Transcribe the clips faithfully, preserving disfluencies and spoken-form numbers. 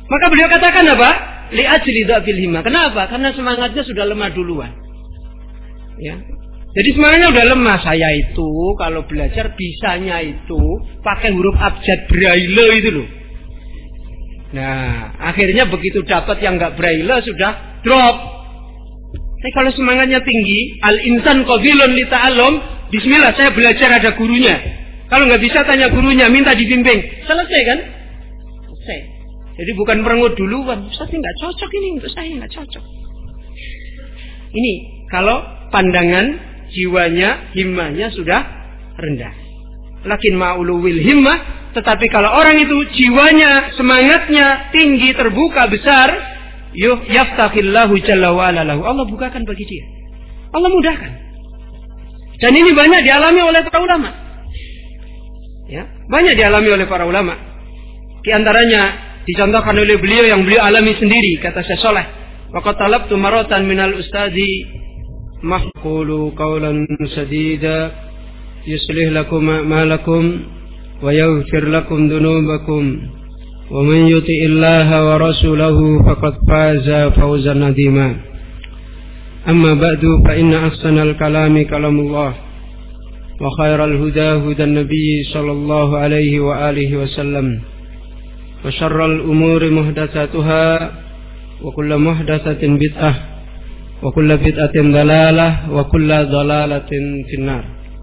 Maka beliau katakan apa? Li ajli dhafil himmah. Kenapa? Karena semangatnya sudah lemah duluan. Ya. Jadi semangatnya udah lemah. Saya itu kalau belajar bisanya itu pakai huruf abjad braille itu loh. Nah, akhirnya begitu dapat yang enggak braille sudah drop. Tapi kalau semangatnya tinggi, al-insan qabilun li ta'allum, bismillah saya belajar ada gurunya. Kalau nggak bisa tanya gurunya, minta dibimbing. Selesai kan? Selesai. Jadi bukan merengut duluan. Ustaz nggak cocok ini untuk saya, nggak cocok. Ini kalau pandangan jiwanya, himmahnya sudah rendah. Lakin ma'uluwil himmah, tetapi kalau orang itu jiwanya, semangatnya tinggi, terbuka, besar, yuh yaftahillahu jalla wa ala lahu. Allah bukakan bagi dia. Allah mudahkan. Dan ini banyak dialami oleh para ulama. Ya, banyak dialami oleh para ulama. Di antaranya dicontohkan oleh beliau yang beliau alami sendiri, kata Syekh Saleh, "Waqad talabtu maratan minal ustadi mahqulu qawlan sadida yuslih lakum a'malakum wa yaghfir lakum dhunubakum wa man yuti'illaha wa rasulahu faqad faza fawzan 'azima. Amma ba'du fa inna ahsanal kalami kalamullah wa khairal huda hudan nabiy sallallahu alaihi wa alihi wasallam wa syarral umuri muhdatsatuha wa kullu muhdatsatin bid'ah wa kullu bid'atin dalalah wa kullu dalalatin finnar."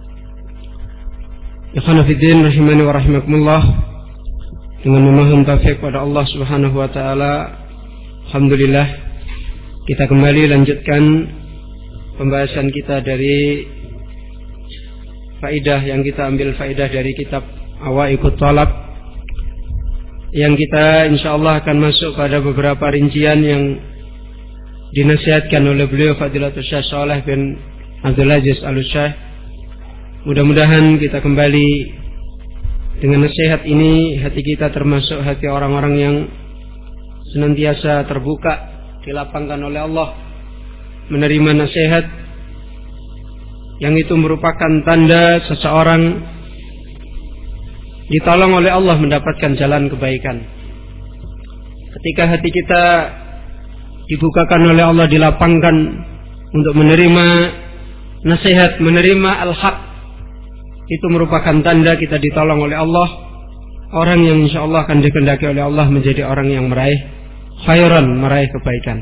Ikhwan fillah rahimani wa rahimakumullah. Dengan memohon taufik pada Allah Subhanahu wa taala, alhamdulillah kita kembali lanjutkan pembahasan kita dari faidah yang kita ambil faidah dari kitab Awaiqut Thalab, yang kita insyaallah akan masuk pada beberapa rincian yang dinasihatkan oleh beliau Fadilatul Syekh Shalih bin Abdul Aziz Al-Syekh. Mudah-mudahan kita kembali dengan nasihat ini, hati kita termasuk hati orang-orang yang senantiasa terbuka, dilapangkan oleh Allah, menerima nasihat yang itu merupakan tanda seseorang ditolong oleh Allah mendapatkan jalan kebaikan. Ketika hati kita dibukakan oleh Allah, dilapangkan untuk menerima nasihat, menerima al-haq, itu merupakan tanda kita ditolong oleh Allah. Orang yang insyaallah akan dikehendaki oleh Allah menjadi orang yang meraih khairan, meraih kebaikan.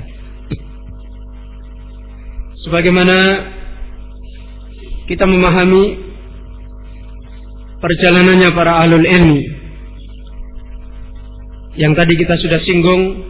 Sebagaimana kita memahami perjalanannya para ahlul ilmi yang tadi kita sudah singgung,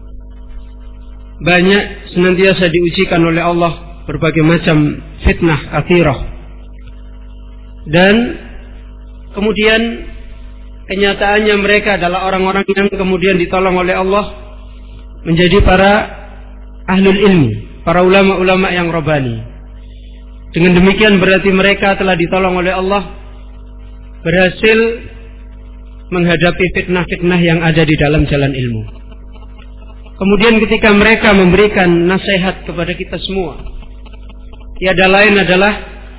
banyak senantiasa diujikan oleh Allah berbagai macam fitnah akhirah, dan kemudian kenyataannya mereka adalah orang-orang yang kemudian ditolong oleh Allah menjadi para ahlul ilmi, para ulama-ulama yang rabbani. Dengan demikian berarti mereka telah ditolong oleh Allah, berhasil menghadapi fitnah-fitnah yang ada di dalam jalan ilmu. Kemudian ketika mereka memberikan nasihat kepada kita semua, tiada lain adalah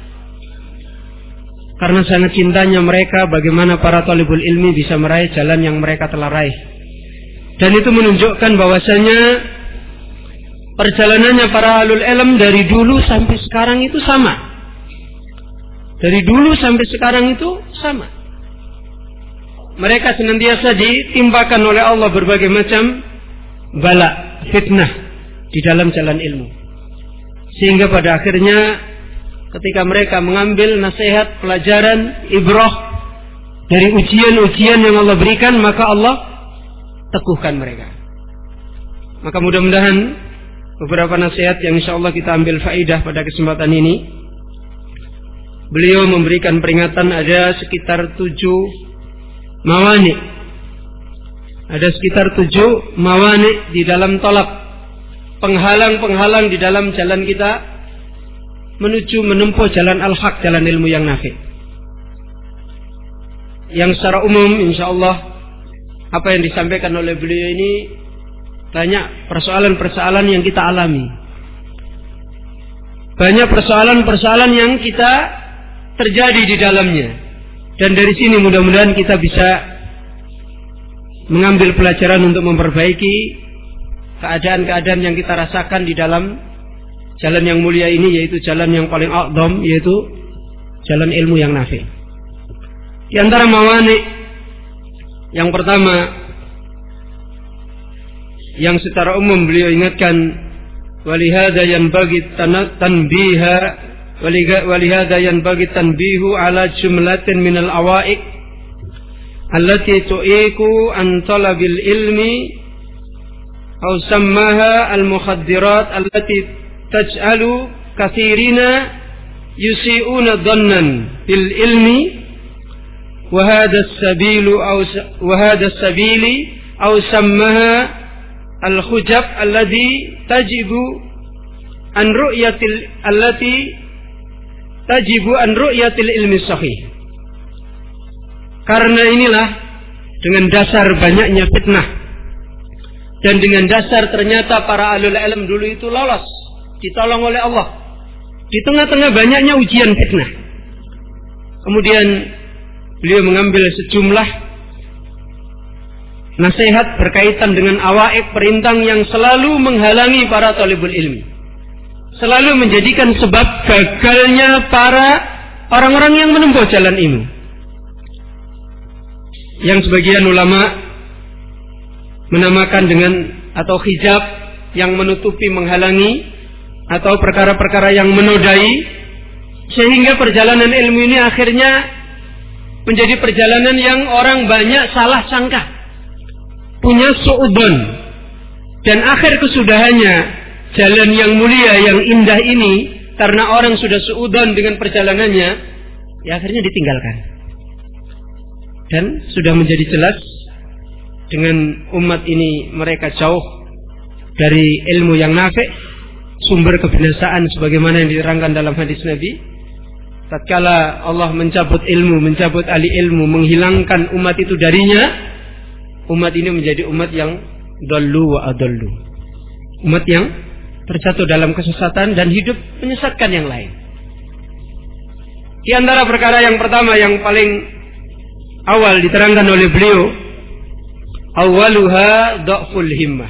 karena sangat cintanya mereka bagaimana para talibul ilmi bisa meraih jalan yang mereka telah raih. Dan itu menunjukkan bahwasanya perjalanannya para ahlul ilm dari dulu sampai sekarang itu sama. Dari dulu sampai sekarang itu sama. Mereka senantiasa ditimpakan oleh Allah berbagai macam bala, fitnah di dalam jalan ilmu. Sehingga pada akhirnya ketika mereka mengambil nasihat, pelajaran, ibrah dari ujian-ujian yang Allah berikan, maka Allah teguhkan mereka. Maka mudah-mudahan beberapa nasihat yang insyaallah kita ambil faidah pada kesempatan ini. Beliau memberikan peringatan ada sekitar tujuh mawani. Ada sekitar tujuh mawani di dalam tolak, penghalang-penghalang di dalam jalan kita menuju menempuh jalan al-haq, jalan ilmu yang nafi'. Yang secara umum insyaallah apa yang disampaikan oleh beliau ini banyak persoalan-persoalan yang kita alami. Banyak persoalan-persoalan yang kita terjadi di dalamnya. Dan dari sini mudah-mudahan kita bisa mengambil pelajaran untuk memperbaiki keadaan-keadaan yang kita rasakan di dalam jalan yang mulia ini, yaitu jalan yang paling a'dham, yaitu jalan ilmu yang nafi'. Di antara mawani yang pertama yang secara umum beliau ingatkan, walihada yanbaghi tanbiha walihada yanbaghi tanbihu ala jumlatin minal awaiq allati tu'iku an talabil ilmi aw sammaha al mukhaddirat allati taj'alu katsirina yusi'una dhannan bil ilmi wa hadha as-sabilu aw wa hadha as-sabili aw sammaha al khujab alladhi tajibu an ru'yatil allati tajibu an ru'yatil ilmi sahih. Karena inilah, dengan dasar banyaknya fitnah dan dengan dasar ternyata para ahlul ilm dulu itu lolos, ditolong oleh Allah di tengah-tengah banyaknya ujian fitnah. Kemudian beliau mengambil sejumlah nasihat berkaitan dengan awaik perintang yang selalu menghalangi para talibul ilmi, selalu menjadikan sebab gagalnya para orang-orang yang menempuh jalan ilmu. Yang sebagian ulama menamakan dengan atau hijab yang menutupi, menghalangi, atau perkara-perkara yang menodai, sehingga perjalanan ilmu ini akhirnya menjadi perjalanan yang orang banyak salah sangka, punya su'udzon, dan akhir kesudahannya jalan yang mulia, yang indah ini, karena orang sudah su'udzon dengan perjalanannya, ya akhirnya ditinggalkan. Dan sudah menjadi jelas dengan umat ini mereka jauh dari ilmu yang nafi', sumber kebinasaan sebagaimana yang diterangkan dalam hadis Nabi. Tatkala Allah mencabut ilmu, mencabut ahli ilmu, menghilangkan umat itu darinya, umat ini menjadi umat yang dallu wa adallu, umat yang terjatuh dalam kesesatan dan hidup menyesatkan yang lain. Di antara perkara yang pertama yang paling awal diterangkan oleh beliau, awaluha dha'ful himmah.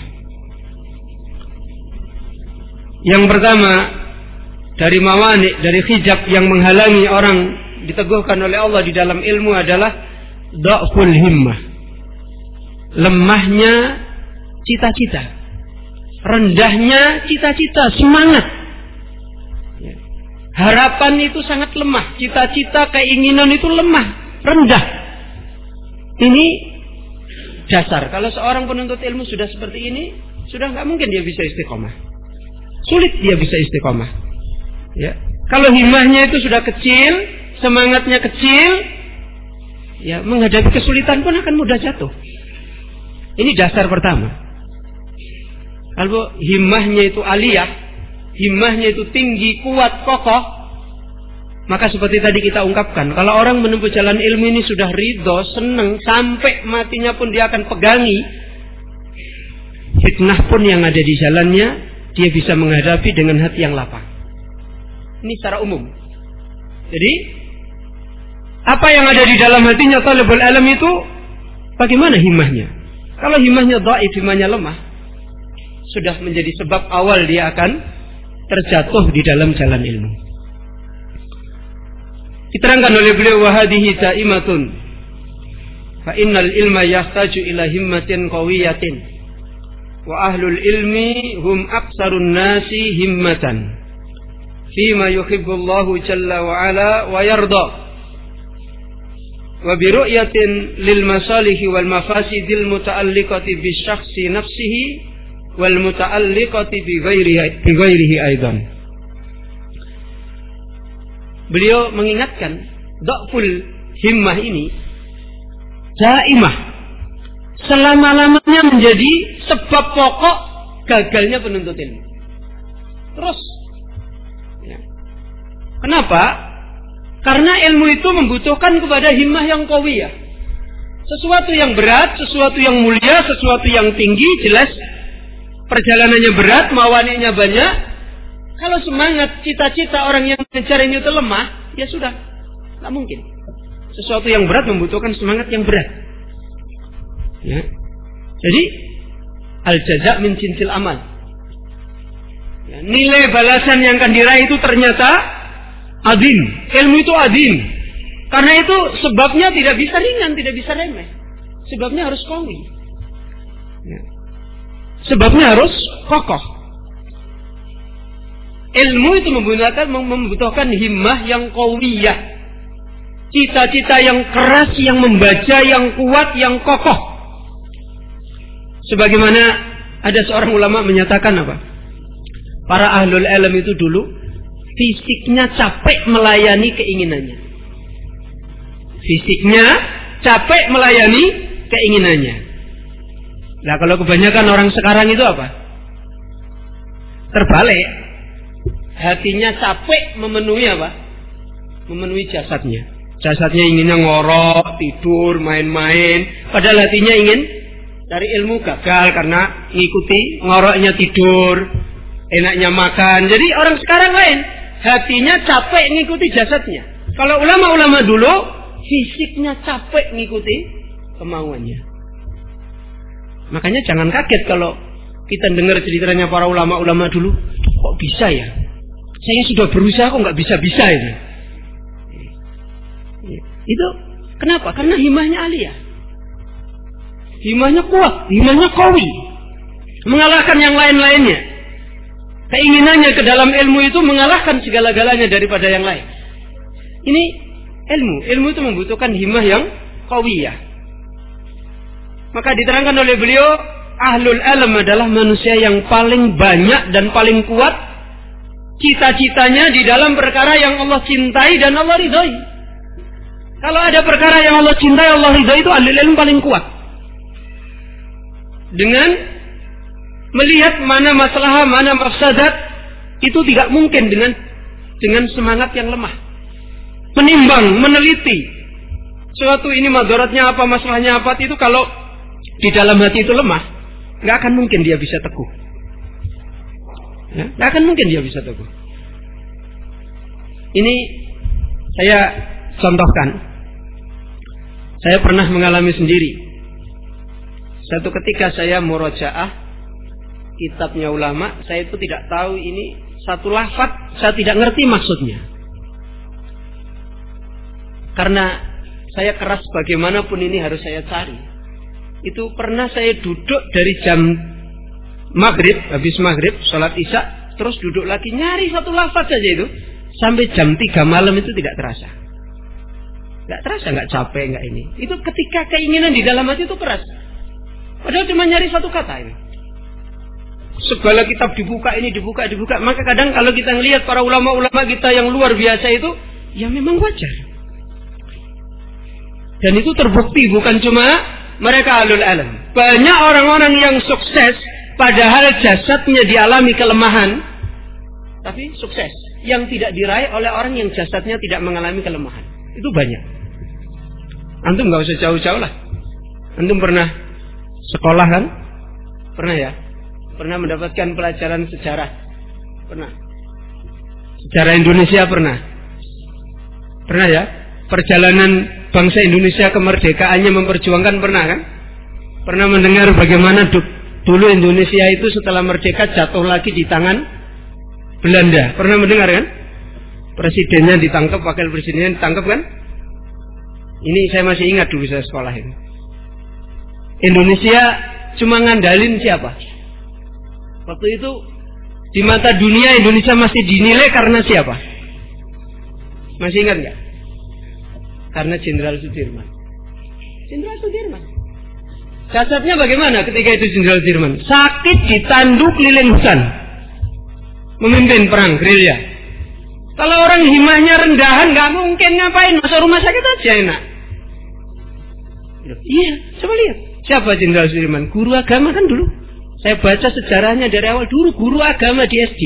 Yang pertama dari mawani, dari hijab yang menghalangi orang diteguhkan oleh Allah di dalam ilmu adalah dha'ful himmah, lemahnya cita-cita, rendahnya cita-cita, semangat. Harapan itu sangat lemah, cita-cita, keinginan itu lemah, rendah. Ini dasar. Kalau seorang penuntut ilmu sudah seperti ini, sudah nggak mungkin dia bisa istiqomah. Sulit dia bisa istiqomah. Ya. Kalau himmahnya itu sudah kecil, semangatnya kecil, ya menghadapi kesulitan pun akan mudah jatuh. Ini dasar pertama. Kalau himmahnya itu aliyah, himmahnya itu tinggi, kuat, kokoh, maka seperti tadi kita ungkapkan, kalau orang menempuh jalan ilmu ini sudah ridho, senang, sampai matinya pun dia akan pegangi, fitnah pun yang ada di jalannya, dia bisa menghadapi dengan hati yang lapang. Ini secara umum. Jadi, apa yang ada di dalam hatinya talibul ilm itu, bagaimana himmahnya? Kalau himmahnya dhaif, himmahnya lemah, sudah menjadi sebab awal dia akan terjatuh di dalam jalan ilmu. Diterangkan oleh beliau, wahadihi ta'imatun fa innal ilma yahtaju ila himmatin qawiyatin wa ahlul ilmi hum aksarun nasi himmatan fima yuhibbullahu jalla wa ala wa yarda wa bi ru'yatin lil masalihi wal mafasidil muta'alliqati bi syakhsi nafsihi wal muta'alliqati bi ghairihi bi ghairihi aidan. Beliau mengingatkan dha'ful himmah ini daimah, selama-lamanya menjadi sebab pokok gagalnya penuntut ilmu. Terus ya. Kenapa? Karena ilmu itu membutuhkan kepada himmah yang qawiyah. Sesuatu yang berat, sesuatu yang mulia, sesuatu yang tinggi, jelas perjalanannya berat, mawani'nya banyak. Kalau semangat, cita-cita orang yang mencari itu lemah, ya sudah, tak mungkin. Sesuatu yang berat membutuhkan semangat yang berat. Ya. Jadi al-jaza' min jinsil amal. Ya, nilai balasan yang akan diraih itu ternyata azim. Ilmu itu azim. Karena itu sebabnya tidak bisa ringan, tidak bisa remeh. Sebabnya harus qawi. Ya. Sebabnya harus kokoh. Ilmu itu membutuhkan membutuhkan himmah yang qawiyah. Cita-cita yang keras, yang membaca, yang kuat, yang kokoh. Sebagaimana ada seorang ulama menyatakan apa? Para ahlul ilm itu dulu fisiknya capek melayani keinginannya. Fisiknya capek melayani keinginannya. Nah, kalau kebanyakan orang sekarang itu apa? Terbalik. Hatinya capek memenuhi apa? Memenuhi jasadnya. Jasadnya inginnya ngorok, tidur, main-main. Padahal hatinya ingin cari ilmu, gagal karena ngikuti ngoroknya tidur, enaknya makan. Jadi orang sekarang lain. Hatinya capek ngikuti jasadnya. Kalau ulama-ulama dulu, fisiknya capek ngikuti kemauannya. Makanya jangan kaget kalau kita dengar ceritanya para ulama-ulama dulu. Kok bisa ya? Saya sudah berusaha kok nggak bisa-bisa ini. Itu kenapa? Karena himahnya aliyah. Himahnya kuat, himahnya qawi. Mengalahkan yang lain-lainnya. Keinginannya ke dalam ilmu itu mengalahkan segala-galanya daripada yang lain. Ini ilmu. Ilmu itu membutuhkan himah yang qawiyah. Maka diterangkan oleh beliau, ahlul ilm adalah manusia yang paling banyak dan paling kuat cita-citanya di dalam perkara yang Allah cintai dan Allah ridhoi. Kalau ada perkara yang Allah cintai, Allah ridhoi, itu ahlul ilm paling kuat. Dengan melihat mana masalah, mana mafsadat, itu tidak mungkin dengan dengan semangat yang lemah. Menimbang, meneliti suatu ini madaratnya apa, masalahnya apa, itu kalau di dalam hati itu lemah, nggak akan mungkin dia bisa teguh. Ya, nggak akan mungkin dia bisa teguh. Ini saya contohkan. Saya pernah mengalami sendiri. Satu ketika saya murojaah kitabnya ulama, saya itu tidak tahu ini satu lafaz, saya tidak ngerti maksudnya. Karena saya keras bagaimanapun ini harus saya cari. Itu pernah saya duduk dari jam maghrib, habis maghrib, sholat isya, terus duduk lagi nyari satu lafaz saja itu, sampai jam tiga malam itu tidak terasa. Tidak terasa, nggak capek, nggak ini. Itu ketika keinginan di dalam hati itu keras. Padahal cuma nyari satu kata ini. Segala kitab dibuka, ini dibuka, dibuka. Maka kadang kalau kita ngelihat para ulama-ulama kita yang luar biasa itu, ya memang wajar. Dan itu terbukti bukan cuma mereka ahlul ilm. Banyak orang-orang yang sukses padahal jasadnya dialami kelemahan, tapi sukses. Yang tidak diraih oleh orang yang jasadnya tidak mengalami kelemahan. Itu banyak. Antum gak usah jauh-jauh lah. Antum pernah sekolah kan? Pernah ya? Pernah mendapatkan pelajaran sejarah? Pernah. Sejarah Indonesia pernah. Pernah ya? Perjalanan bangsa Indonesia kemerdekaannya memperjuangkan pernah kan? Pernah mendengar bagaimana dulu Indonesia itu setelah merdeka jatuh lagi di tangan Belanda. Pernah mendengar kan? Presidennya ditangkap, wakil presidennya ditangkap kan? Ini saya masih ingat dulu saya sekolah ini. Indonesia cuma ngandalin siapa? Waktu itu di mata dunia Indonesia masih dinilai karena siapa? Masih ingat nggak? Karena Jenderal Sudirman. Jenderal Sudirman. Jasadnya bagaimana ketika itu Jenderal Sudirman? Sakit ditanduk keliling hutan. Memimpin perang gerilya. Kalau orang himahnya rendahan, nggak mungkin ngapain, masuk rumah sakit aja enak. Iya, coba lihat. Siapa Jenderal Sudirman? Guru agama kan dulu. Saya baca sejarahnya dari awal, dulu guru agama di S D.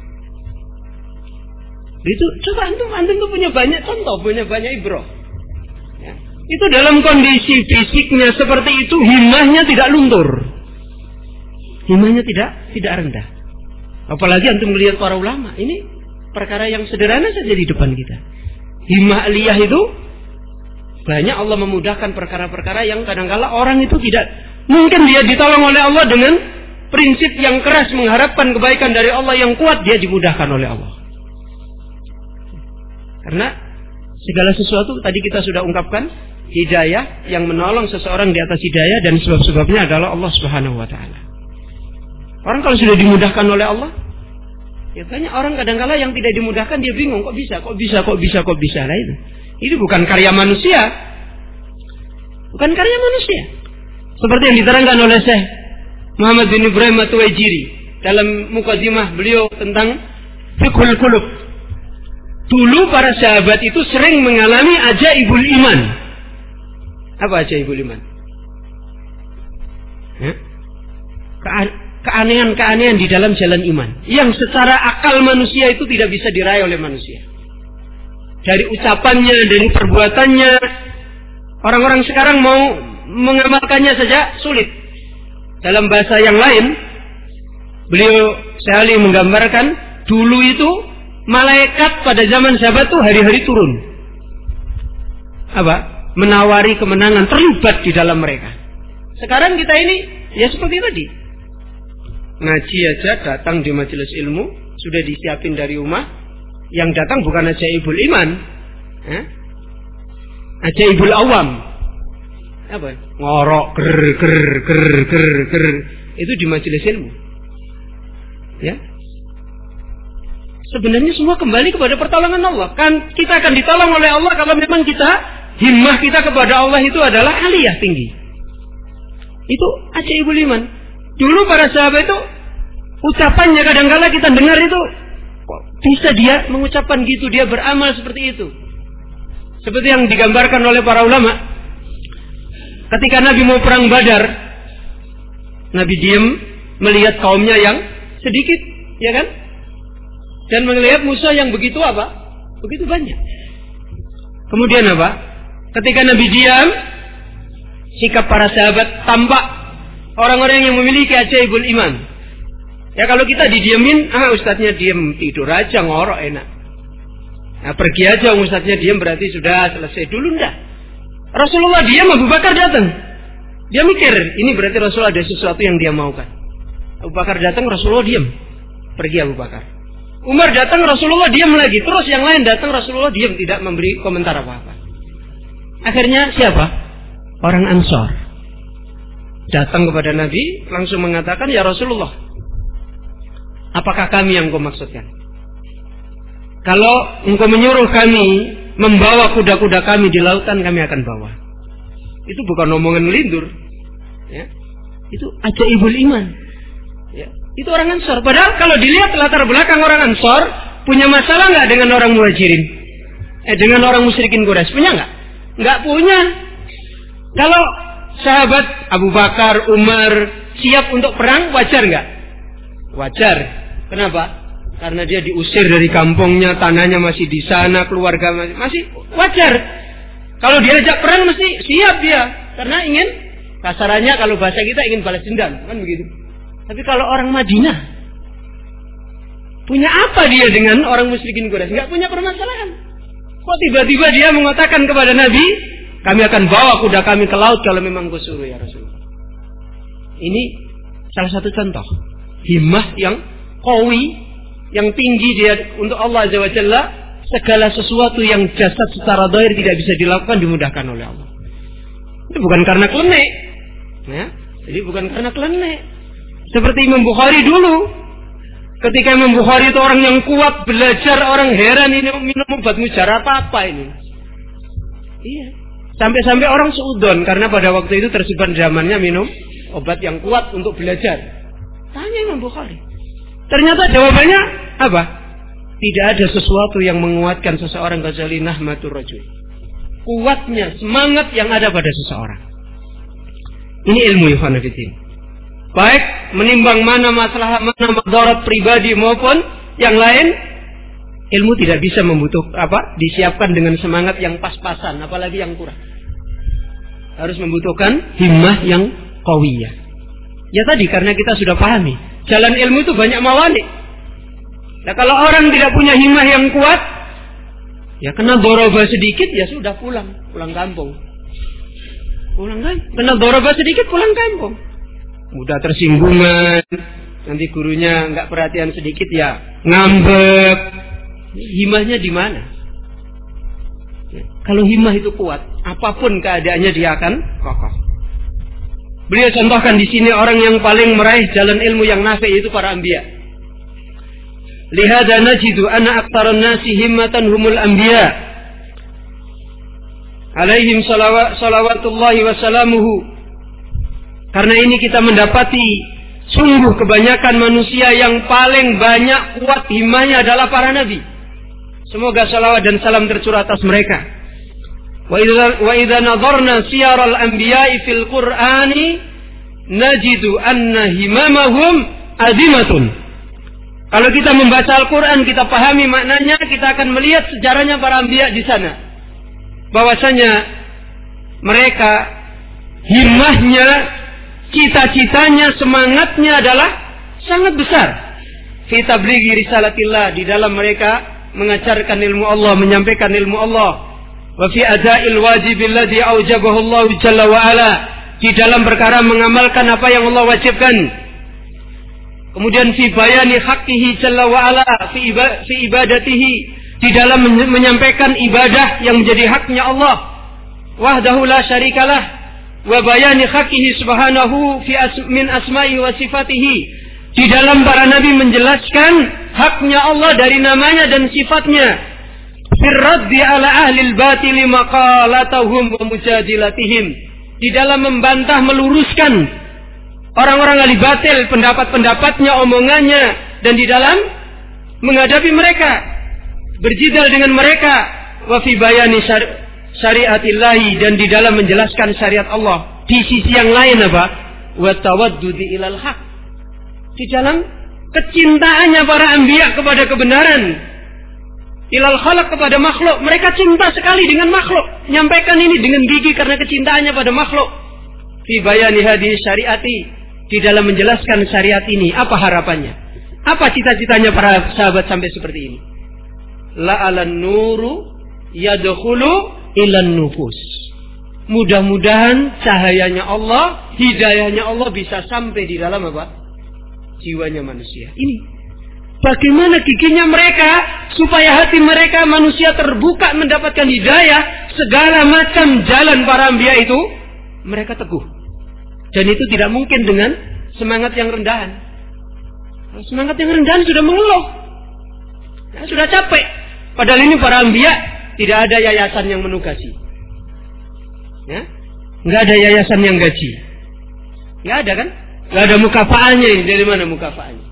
Itu coba antum, antum tuh punya banyak contoh, punya banyak ibrah. Ya. Itu dalam kondisi fisiknya seperti itu, himahnya tidak luntur, himahnya tidak tidak rendah. Apalagi antum melihat para ulama, ini perkara yang sederhana saja di depan kita. Himah aliyah itu banyak Allah memudahkan perkara-perkara yang kadang-kala orang itu tidak Mungkin dia ditolong oleh Allah dengan prinsip yang keras, mengharapkan kebaikan dari Allah yang kuat, dia dimudahkan oleh Allah. Karena segala sesuatu tadi kita sudah ungkapkan, hidayah yang menolong seseorang di atas hidayah, dan sebab-sebabnya adalah Allah Subhanahu wa taala. Orang kalau sudah dimudahkan oleh Allah, ya banyak orang kadang-kala yang tidak dimudahkan dia bingung, kok bisa, kok bisa, kok bisa, kok bisa lah itu. Itu bukan karya manusia. Bukan karya manusia. Seperti yang diterangkan oleh Syekh Muhammad bin Ibrahim At-Tuwaijiri dalam mukadimah beliau tentang Fiqhul Qulub. Dulu para sahabat itu sering mengalami ajaibul iman. Apa ajaibul iman? Ya? Keanehan-keanehan di dalam jalan iman yang secara akal manusia itu tidak bisa diraih oleh manusia. Dari ucapannya, dari perbuatannya, orang-orang sekarang mau mengamalkannya saja sulit. Dalam bahasa yang lain, beliau sekali menggambarkan dulu itu malaikat pada zaman sahabat itu hari-hari turun. Apa? Menawari kemenangan, terlibat di dalam mereka. Sekarang kita ini ya seperti tadi. Ngaji aja datang di majelis ilmu, sudah disiapin dari rumah. Yang datang bukan ajaibul iman, eh? Ajaibul awam. Apa? Ngorok, ger, ger, ger, ger, ger. Itu di majelis ilmu. Ya. Sebenarnya semua kembali kepada pertolongan Allah. Kan kita akan ditolong oleh Allah kalau memang kita, himmah kita kepada Allah itu adalah aliyah, tinggi. Itu ajaibul iman. Dulu para sahabat itu ucapannya kadang-kala kita dengar itu kok bisa dia mengucapkan gitu, dia beramal seperti itu. Seperti yang digambarkan oleh para ulama. Ketika Nabi mau perang Badar, Nabi diam melihat kaumnya yang sedikit, ya kan? Dan melihat musuh yang begitu apa? Begitu banyak. Kemudian apa? Ketika Nabi diam, sikap para sahabat tampak orang-orang yang memiliki ajaibul iman. Ya kalau kita didiamin, ah ustadznya diam, tidur aja, ngorok enak. Nah pergi aja, ustadznya diam berarti sudah selesai dulu, enggak. Rasulullah diam, Abu Bakar datang. Dia mikir, ini berarti Rasulullah ada sesuatu yang dia maukan. Abu Bakar datang, Rasulullah diam. Pergi Abu Bakar. Umar datang, Rasulullah diam lagi. Terus yang lain datang, Rasulullah diam, tidak memberi komentar apa-apa. Akhirnya siapa? Orang Ansor datang kepada Nabi, langsung mengatakan, ya Rasulullah, apakah kami yang engkau maksudkan? Kalau engkau menyuruh kami membawa kuda-kuda kami di lautan, kami akan bawa. Itu bukan omongan melindur, ya. Itu ajaibul iman, ya. Itu orang Ansor. Padahal kalau dilihat latar belakang orang Ansor, punya masalah nggak dengan orang Muhajirin? Eh dengan orang musyrikin Quraisy, punya nggak? Nggak punya. Kalau sahabat Abu Bakar, Umar siap untuk perang, wajar nggak? Wajar. Kenapa? Karena dia diusir dari kampungnya, tanahnya masih di sana, keluarga masih, masih wajar. Kalau diajak perang mesti siap dia, karena ingin, kasarannya kalau bahasa kita ingin balas dendam, kan begitu. Tapi kalau orang Madinah, punya apa dia dengan orang musyrikin Quraisy? Nggak punya permasalahan. Kok tiba-tiba dia mengatakan kepada Nabi, kami akan bawa kuda kami ke laut kalau memang kau suruh ya Rasulullah. Ini salah satu contoh himmah yang qawi, yang tinggi dia untuk Allah Azza wa Jalla. Segala sesuatu yang jasad secara zahir tidak bisa dilakukan dimudahkan oleh Allah. Itu bukan karena klenek, ya. Jadi bukan karena klenek. Seperti Imam Bukhari dulu, ketika Imam Bukhari itu orang yang kuat, belajar, orang heran ini minum obat mujarab apa ini? Iya. Sampai-sampai orang seudon karena pada waktu itu tersimpan zamannya minum obat yang kuat untuk belajar. Tanya Imam Bukhari. Ternyata jawabannya apa? Tidak ada sesuatu yang menguatkan seseorang kecuali nahmatur rajul. Kuatnya semangat yang ada pada seseorang. Ini ilmu ikhwan fillah. Baik menimbang mana masalah, mana madarat pribadi maupun yang lain, ilmu tidak bisa membutuhkan apa? Disiapkan dengan semangat yang pas-pasan, apalagi yang kurang. Harus membutuhkan himmah yang qawiyah. Ya tadi karena kita sudah pahami, jalan ilmu itu banyak mawani. Nah kalau orang tidak punya himmah yang kuat, ya kena doroba sedikit ya sudah pulang, pulang kampung. pulang kampung. Kena dorobah sedikit pulang kampung. Mudah tersinggungan. Nanti gurunya nggak perhatian sedikit ya ngambek. Himmahnya di mana? Ya, kalau himmah itu kuat, apapun keadaannya dia akan kokoh. Beliau contohkan di sini orang yang paling meraih jalan ilmu yang nafi itu para anbiya. Lihada najidu anna aktaran nasi himmatan humul anbiya. Alaihim salawat, salawatullahi wassalamuhu. Karena ini kita mendapati sungguh kebanyakan manusia yang paling banyak kuat himmahnya adalah para nabi. Semoga salawat dan salam tercurah atas mereka. Wa idza wa idza nadharna siyaral anbiya'i fil Qur'ani najidu anna himamahum azimatun. Kalau kita membaca Al-Qur'an, kita pahami maknanya, kita akan melihat sejarahnya para anbiya di sana. Bahwasanya mereka himmahnya, cita-citanya, semangatnya adalah sangat besar. Fi tablighi risalatillah, di dalam mereka mengajarkan ilmu Allah, menyampaikan ilmu Allah. Wa fi ada'il wajibil ladzi aujabahu Allah jalla wa ala, di dalam perkara mengamalkan apa yang Allah wajibkan. Kemudian fi bayani haqqihi jalla wa ala fi ibadatihi, di dalam menyampaikan ibadah yang menjadi haknya Allah. Wahdahu la syarikalah. Wa bayani haqqihi subhanahu fi as, min asma'i wa sifatihi, di dalam para nabi menjelaskan haknya Allah dari namanya dan sifatnya. Firraddi ala ahli al-batil maqalatahum wa mujadilatihim, di dalam membantah, meluruskan orang-orang ahli batil, pendapat-pendapatnya, omongannya, dan di dalam menghadapi mereka, berjidal dengan mereka. Wa fi bayani syar- syariatillahi, dan di dalam menjelaskan syariat Allah. Di sisi yang lain apa? Wa tawaddudi ilal haq, di dalam kecintaannya para anbiya kepada kebenaran, ilal khalaq, kepada makhluk. Mereka cinta sekali dengan makhluk, nyampaikan ini dengan gigi karena kecintaannya pada makhluk. Fi bayani hadhihi syariati, di dalam menjelaskan syariat ini. Apa harapannya? Apa cita-citanya para sahabat sampai seperti ini? La'alan nuru yadkhulu ilan nufus. Mudah-mudahan cahayanya Allah, hidayahnya Allah bisa sampai di dalam apa? Jiwanya manusia. Ini bagaimana giginya mereka supaya hati mereka manusia terbuka mendapatkan hidayah. Segala macam jalan para anbiya itu mereka teguh. Dan itu tidak mungkin dengan semangat yang rendahan. Semangat yang rendahan sudah mengeluh, ya, sudah capek. Padahal ini para anbiya tidak ada yayasan yang menugasi, ya, nggak ada yayasan yang gaji, nggak ada kan? Nggak ada mukafaahnya ini. Dari mana mukafaahnya?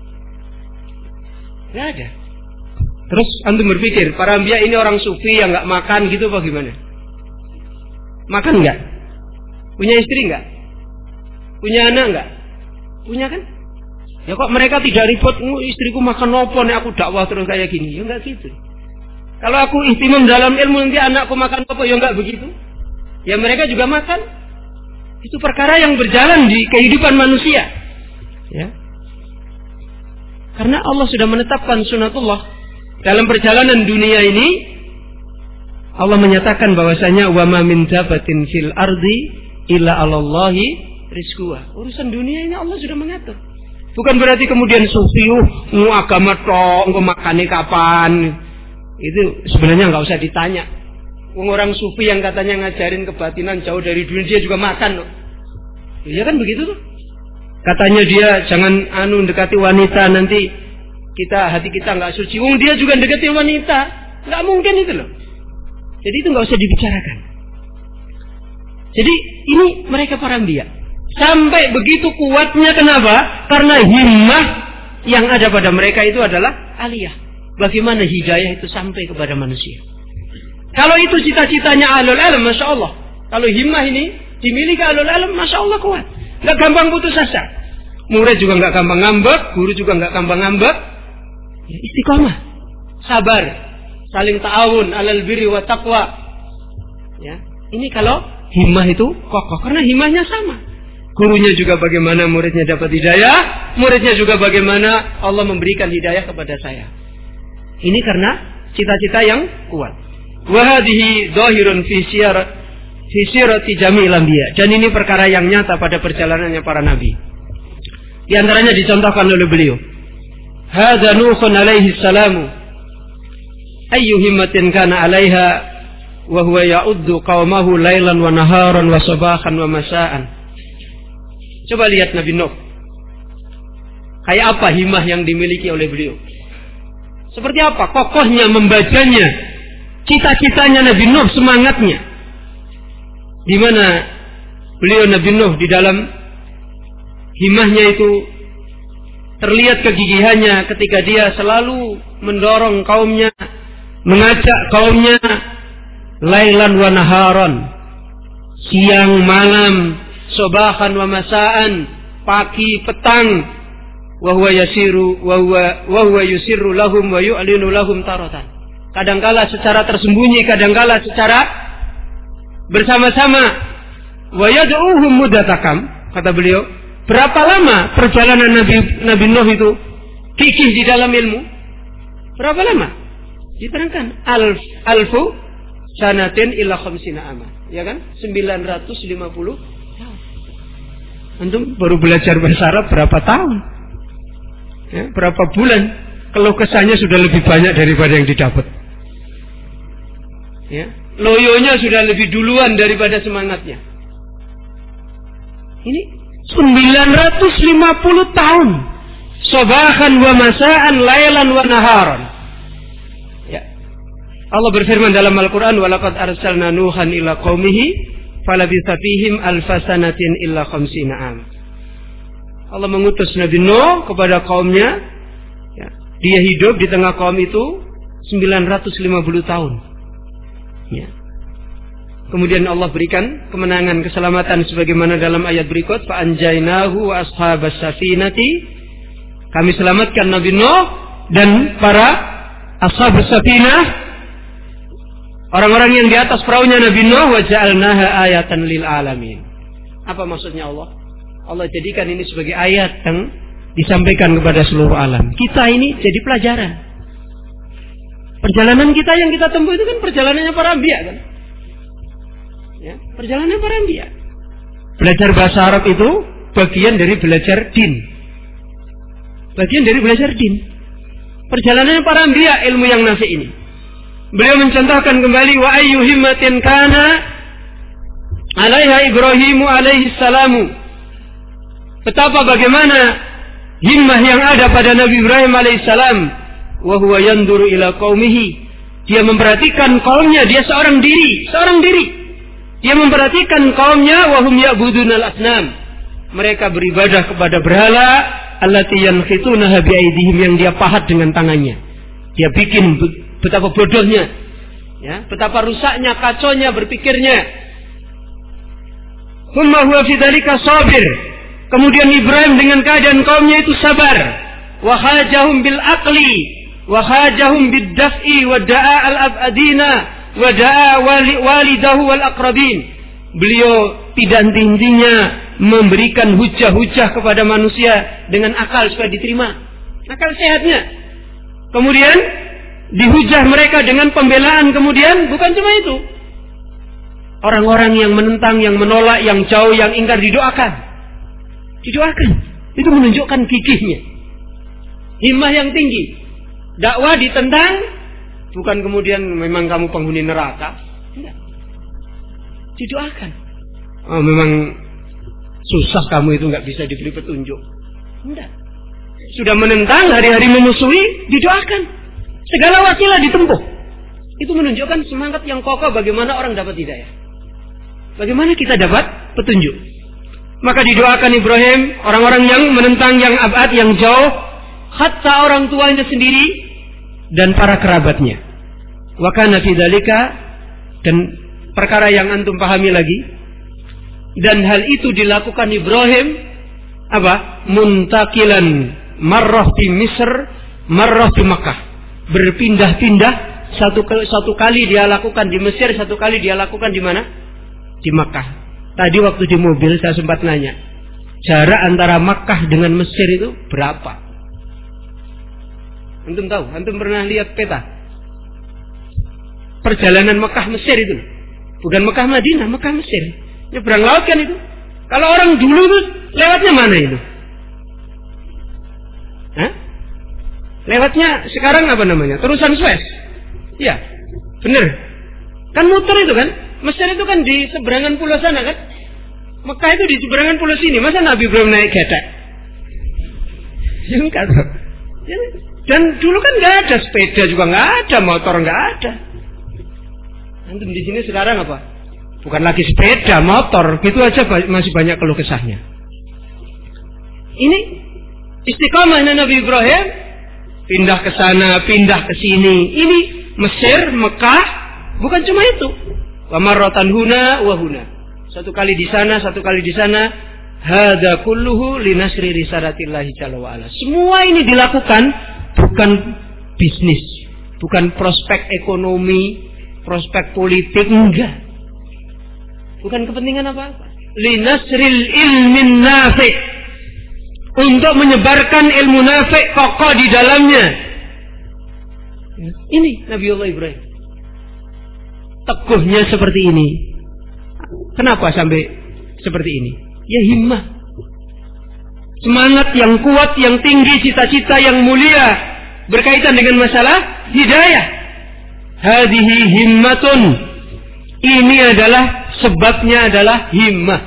Nggak ada. Terus antum berpikir para anbiya ini orang sufi yang nggak makan gitu apa gimana? Makan nggak? Punya istri nggak? Punya anak nggak? Punya kan? Ya kok mereka tidak ribut, istriku makan apa nih aku dakwah terus kayak gini? Ya nggak gitu. Kalau aku ihtimam dalam ilmu nanti anakku makan apa? Ya nggak begitu. Ya mereka juga makan. Itu perkara yang berjalan di kehidupan manusia. Ya. Karena Allah sudah menetapkan sunatullah dalam perjalanan dunia ini. Allah menyatakan bahwasanya wa ma min dabatin fil ardi illa 'alallahi rizquha. Urusan dunia ini Allah sudah mengatur. Bukan berarti kemudian sufi mu agama tok, engko makane kapan. Itu sebenarnya enggak usah ditanya. Orang sufi yang katanya ngajarin kebatinan jauh dari dunia, dia juga makan loh. Iya kan begitu tuh. Katanya dia jangan anu dekati wanita, nanti kita hati kita enggak suci. Wong dia juga dekati wanita. Enggak mungkin itu loh. Jadi itu enggak usah dibicarakan. Jadi ini mereka para anbiya. Sampai begitu kuatnya, kenapa? Karena himmah yang ada pada mereka itu adalah aliyah. Bagaimana hidayah itu sampai kepada manusia. Kalau itu cita-citanya ahlul ilm, masya Allah. Kalau himmah ini dimiliki ahlul ilm, masya Allah kuat. Gak gampang putus asa. Murid juga gak gampang ngambek, guru juga gak gampang ngambek. Ya, istiqomah, sabar, saling ta'awun alal birri wa taqwa. Ya, ini kalau himmah itu kokoh, karena himmahnya sama. Gurunya juga bagaimana muridnya dapat hidayah, muridnya juga bagaimana Allah memberikan hidayah kepada saya. Ini karena cita-cita yang kuat. Wa hadhihi dhahirun fi siyar fi sirati jami'il anbiya. Dan ini perkara yang nyata pada perjalanannya para nabi. Di antaranya dicontohkan oleh beliau. Hadza Nuhun alaihi salamu ayyu himmatin kana 'alaiha wa huwa ya'uddu qaumahu lailan wa naharan wa sabahan wa masaan. Coba lihat Nabi Nuh. Kayak apa himmah yang dimiliki oleh beliau? Seperti apa kokohnya membacanya, cita-citanya Nabi Nuh, semangatnya. Di mana beliau Nabi Nuh di dalam himmahnya itu terlihat kegigihannya ketika dia selalu mendorong kaumnya, mengajak kaumnya lailan wa naharan, siang malam, sobahan wa masaan, pagi petang, wa huwa yasiru wa huwa wa huwa yusirru lahum wa yu'linu lahum taratan. Kadangkala secara tersembunyi, kadangkala secara bersama-sama. Wa yad'uhum mudatakam, kata beliau. Berapa lama perjalanan Nabi Nabi Nuh itu gigih di dalam ilmu? Berapa lama? Diterangkan alf alfu sanatin illa khamsina ama, ya kan? sembilan ratus lima puluh tahun. Antum baru belajar bahasa Arab berapa tahun? Ya, berapa bulan? Keluh kesahnya sudah lebih banyak daripada yang didapat. Ya, loyonya sudah lebih duluan daripada semangatnya. Ini sembilan ratus lima puluh tahun. Sobahan wa masaan, lailan wa naharan. Ya. Allah berfirman dalam Al-Quran, walaqad arsalna Nuhan ila qaumihi falabitha fihim alfasanatin illa khamsina am. Allah mengutus Nabi Nuh kepada kaumnya. Ya. Dia hidup di tengah kaum itu sembilan ratus lima puluh tahun. Ya. Kemudian Allah berikan kemenangan, keselamatan sebagaimana dalam ayat berikut, fa anjaynahu wa ashabas safinati. Kami selamatkan Nabi Nuh dan para ashabus safinah, orang-orang yang di atas perahunya Nabi Nuh, wa ja'alnaha ayatan lil alamin. Apa maksudnya Allah? Allah jadikan ini sebagai ayat yang disampaikan kepada seluruh alam. Kita ini jadi pelajaran. Perjalanan kita yang kita tempuh itu kan perjalanannya para anbiya kan? Ya, perjalanan para anbiya. Belajar bahasa Arab itu bagian dari belajar din. Bagian dari belajar din. Perjalanan para anbiya, ilmu yang nafi ini. Beliau mencontohkan kembali wa ayyu himmatin kana 'alaiha Ibrahimu alaihi salamu. Betapa bagaimana himmah yang ada pada Nabi Ibrahim alaihissalam. Wa huwa yanduru ila qaumihi. Dia memperhatikan kaumnya, dia seorang diri, seorang diri. Dia memperhatikan kaumnya, wa hum ya'budunal asnam. Mereka beribadah kepada berhala, allati yankhitunaha biaidihim, yang dia pahat dengan tangannya. Dia bikin betapa bodohnya, ya, betapa rusaknya, kaconya berpikirnya. Humma huwa fi dzalika sabir. Kemudian Ibrahim dengan keadaan kaumnya itu sabar. Wa khajahum bil aqli, wa khajahum bid daf'i, wa da'a al abadina, wa da'a walidahu wal aqrabin. Beliau tidak henti-hentinya memberikan hujah-hujah kepada manusia dengan akal supaya diterima, akal sehatnya. Kemudian dihujah mereka dengan pembelaan. Kemudian bukan cuma itu, orang-orang yang menentang, yang menolak, yang jauh, yang ingkar didoakan. Didoakan. Itu menunjukkan gigihnya, himmah yang tinggi. Dakwah ditentang, bukan kemudian memang kamu penghuni neraka. Tidak. Didoakan. Oh, memang susah kamu itu nggak bisa diberi petunjuk. Tidak. Sudah menentang, hari-hari memusuhi, didoakan. Segala wasilah ditempuh. Itu menunjukkan semangat yang kokoh bagaimana orang dapat hidayah. Bagaimana kita dapat petunjuk. Maka didoakan Ibrahim, orang-orang yang menentang, yang abad, yang jauh, hatta orang tuanya sendiri dan para kerabatnya. Wa kana fi dzalika, dan perkara yang antum pahami lagi, dan hal itu dilakukan Ibrahim apa? Muntakilan marrah di Misr, marrah di Makkah. Berpindah-pindah, satu satu kali dia lakukan di Mesir, satu kali dia lakukan di mana? Di Makkah. Tadi waktu di mobil saya sempat nanya, jarak antara Makkah dengan Mesir itu berapa? Antum tahu? Antum pernah lihat peta? Perjalanan Makkah Mesir itu Bukan Mekah Madinah, Mekah Mesir. Nyebrang laut kan itu. Kalau orang dulu itu lewatnya mana itu? Hah? Lewatnya sekarang apa namanya? Terusan Suez. Iya, bener. Kan muter itu kan? Mesir itu kan di seberangan pulau sana kan? Mekah itu di seberangan pulau sini. Masa Nabi Ibrahim naik getek? Ya enggak. Dan dulu kan nggak ada sepeda juga nggak ada, motor nggak ada. Antum di sini sekarang apa? Bukan lagi sepeda, motor, gitu aja masih banyak keluh kesahnya. Ini istiqomahnya Nabi Ibrahim, pindah ke sana, pindah ke sini. Ini Mesir, Mekah, bukan cuma itu. Wa marratan huna wa huna. Satu kali di sana, satu kali di sana. Hadza kulluhu linasri risalatillahi jalla wa ala. Semua ini dilakukan bukan bisnis, bukan prospek ekonomi, prospek politik, enggak. Bukan kepentingan apa-apa. Linasril ilmin nafi', untuk menyebarkan ilmu nafi' kokoh di dalamnya. Ini Nabiullah Ibrahim. Teguhnya seperti ini. Kenapa sampai seperti ini? Ya himmah. Semangat yang kuat, yang tinggi, cita-cita yang mulia berkaitan dengan masalah hidayah. Hadhihi himmatun. Ini adalah sebabnya adalah himmah.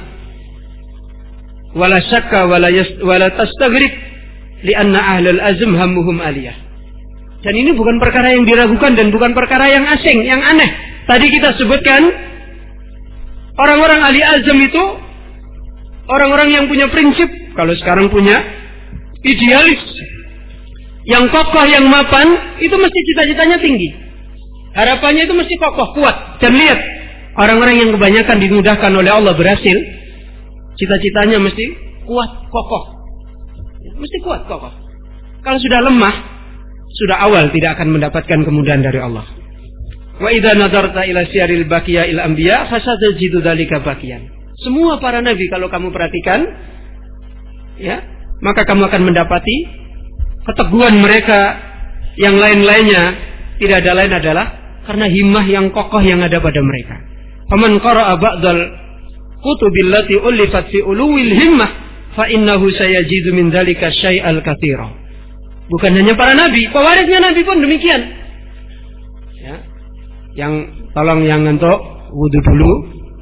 Wala syakka wala yas, wala tastaghrib lianna ahlul azm hammuhum aliyah. Dan ini bukan perkara yang diragukan dan bukan perkara yang asing, yang aneh. Tadi kita sebutkan orang-orang ahli azm itu orang-orang yang punya prinsip. Kalau sekarang punya idealis yang kokoh, yang mapan, itu mesti cita-citanya tinggi. Harapannya itu mesti kokoh, kuat. Dan lihat, orang-orang yang kebanyakan dimudahkan oleh Allah berhasil, cita-citanya mesti kuat, kokoh. Mesti kuat, kokoh. Kalau sudah lemah, sudah awal tidak akan mendapatkan kemudahan dari Allah. Wa idza nadarta ila siyaril baqiya il anbiya fasatajidu dzalika baqiyan. Semua para nabi kalau kamu perhatikan, ya, maka kamu akan mendapati keteguhan mereka yang lain-lainnya tidak ada lain adalah karena himmah yang kokoh yang ada pada mereka. Faman qara'a ba'dal kutubil lati ulifat fi uluwil himmah fa innahu sayajidu min dzalika syai'al katsira. Bukan hanya para nabi, pewarisnya nabi pun demikian. Ya. Yang tolong yang ngantuk wudu dulu,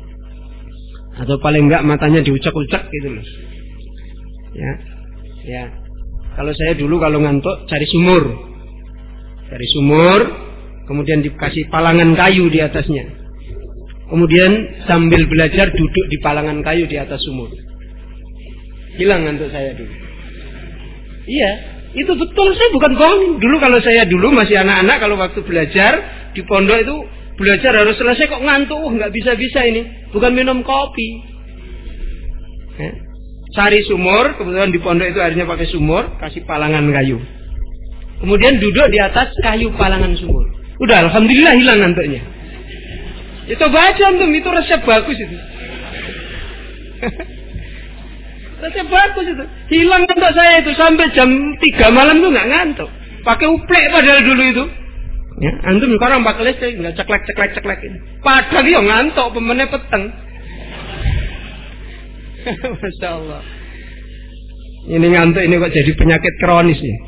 atau paling enggak matanya diucek-ucek gitu loh. Ya. Ya. Kalau saya dulu kalau ngantuk cari sumur. Cari sumur, kemudian dikasih palangan kayu di atasnya. Kemudian sambil belajar duduk di palangan kayu di atas sumur. Hilang ngantuk saya dulu. Iya, itu betul, saya bukan bohong. Dulu kalau saya dulu masih anak-anak, kalau waktu belajar di pondok itu belajar harus selesai kok ngantuk, uh, nggak bisa-bisa ini. Bukan minum kopi. Ya. Cari sumur, kebetulan di pondok itu akhirnya pakai sumur, kasih palangan kayu. Kemudian duduk di atas kayu palangan sumur. Udah, alhamdulillah hilang ngantuknya. Ya coba aja antum, itu resep bagus itu. Resep bagus itu. Hilang ngantuk saya itu sampai jam tiga malam tuh nggak ngantuk. Pakai uplek padahal dulu itu. Ya, antum sekarang pakai listrik nggak ceklek ceklek ceklek ini. Padahal dia ngantuk pemennya peteng. Masya Allah. Ini ngantuk ini kok jadi penyakit kronis ya.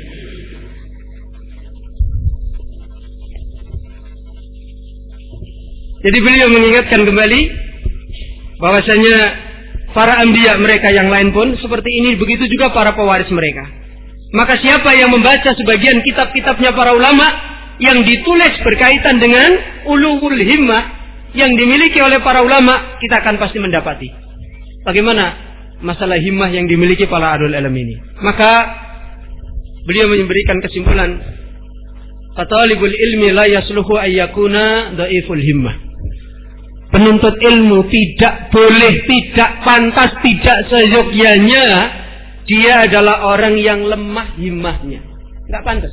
Jadi beliau mengingatkan kembali bahwasanya para anbiya mereka yang lain pun seperti ini, begitu juga para pewaris mereka. Maka siapa yang membaca sebagian kitab-kitabnya para ulama yang ditulis berkaitan dengan ulul himmah yang dimiliki oleh para ulama, kita akan pasti mendapati bagaimana masalah himmah yang dimiliki para ahlul ilm ini. Maka beliau memberikan kesimpulan, fatalibul ilmi la yasluhu ayyakuna dhaiful himmah. Penuntut ilmu tidak boleh, tidak pantas, tidak seyogyanya dia adalah orang yang lemah himmahnya. Tidak pantas.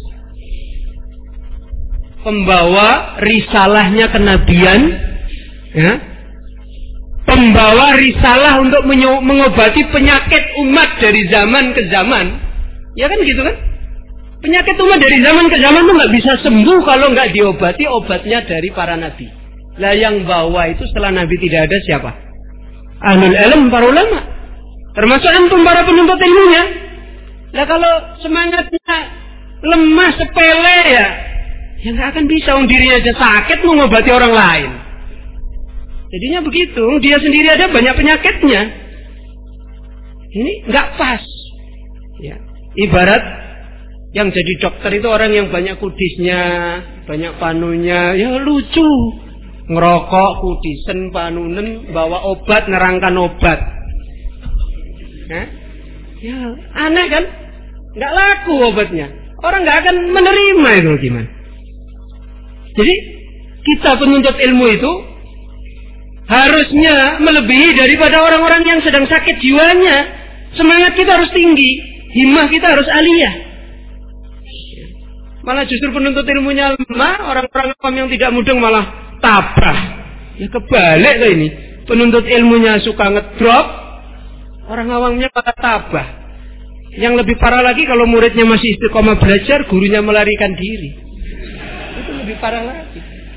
Pembawa risalahnya kenabian, ya, pembawa risalah untuk mengobati penyakit umat dari zaman ke zaman, ya kan gitu kan? Penyakit umat dari zaman ke zaman itu nggak bisa sembuh kalau nggak diobati obatnya dari para nabi. Lah yang bawa itu setelah Nabi tidak ada siapa? Ahlul ilm, para ulama. Termasuk antum para penuntut ilmunya. Lah kalau semangatnya lemah sepele ya, ya nggak akan bisa. Om dirinya aja sakit mau ngobati orang lain. Jadinya begitu. Dia sendiri ada banyak penyakitnya. Ini nggak pas. Ya. Ibarat yang jadi dokter itu orang yang banyak kudisnya, banyak panunya, ya lucu. Ngerokok, kudisen, panunen, bawa obat, nerangkan obat. Hah? Ya aneh kan? Nggak laku obatnya. Orang nggak akan menerima itu gimana? Jadi kita penuntut ilmu itu harusnya melebihi daripada orang-orang yang sedang sakit jiwanya. Semangat kita harus tinggi, himmah kita harus aliyah. Malah justru penuntut ilmunya lemah, orang-orang awam yang tidak mudeng malah tabah. Ya kebalik loh ini. Penuntut ilmunya suka ngedrop, orang awamnya malah tabah. Yang lebih parah lagi kalau muridnya masih istiqomah belajar, gurunya melarikan diri. Itu lebih parah lagi.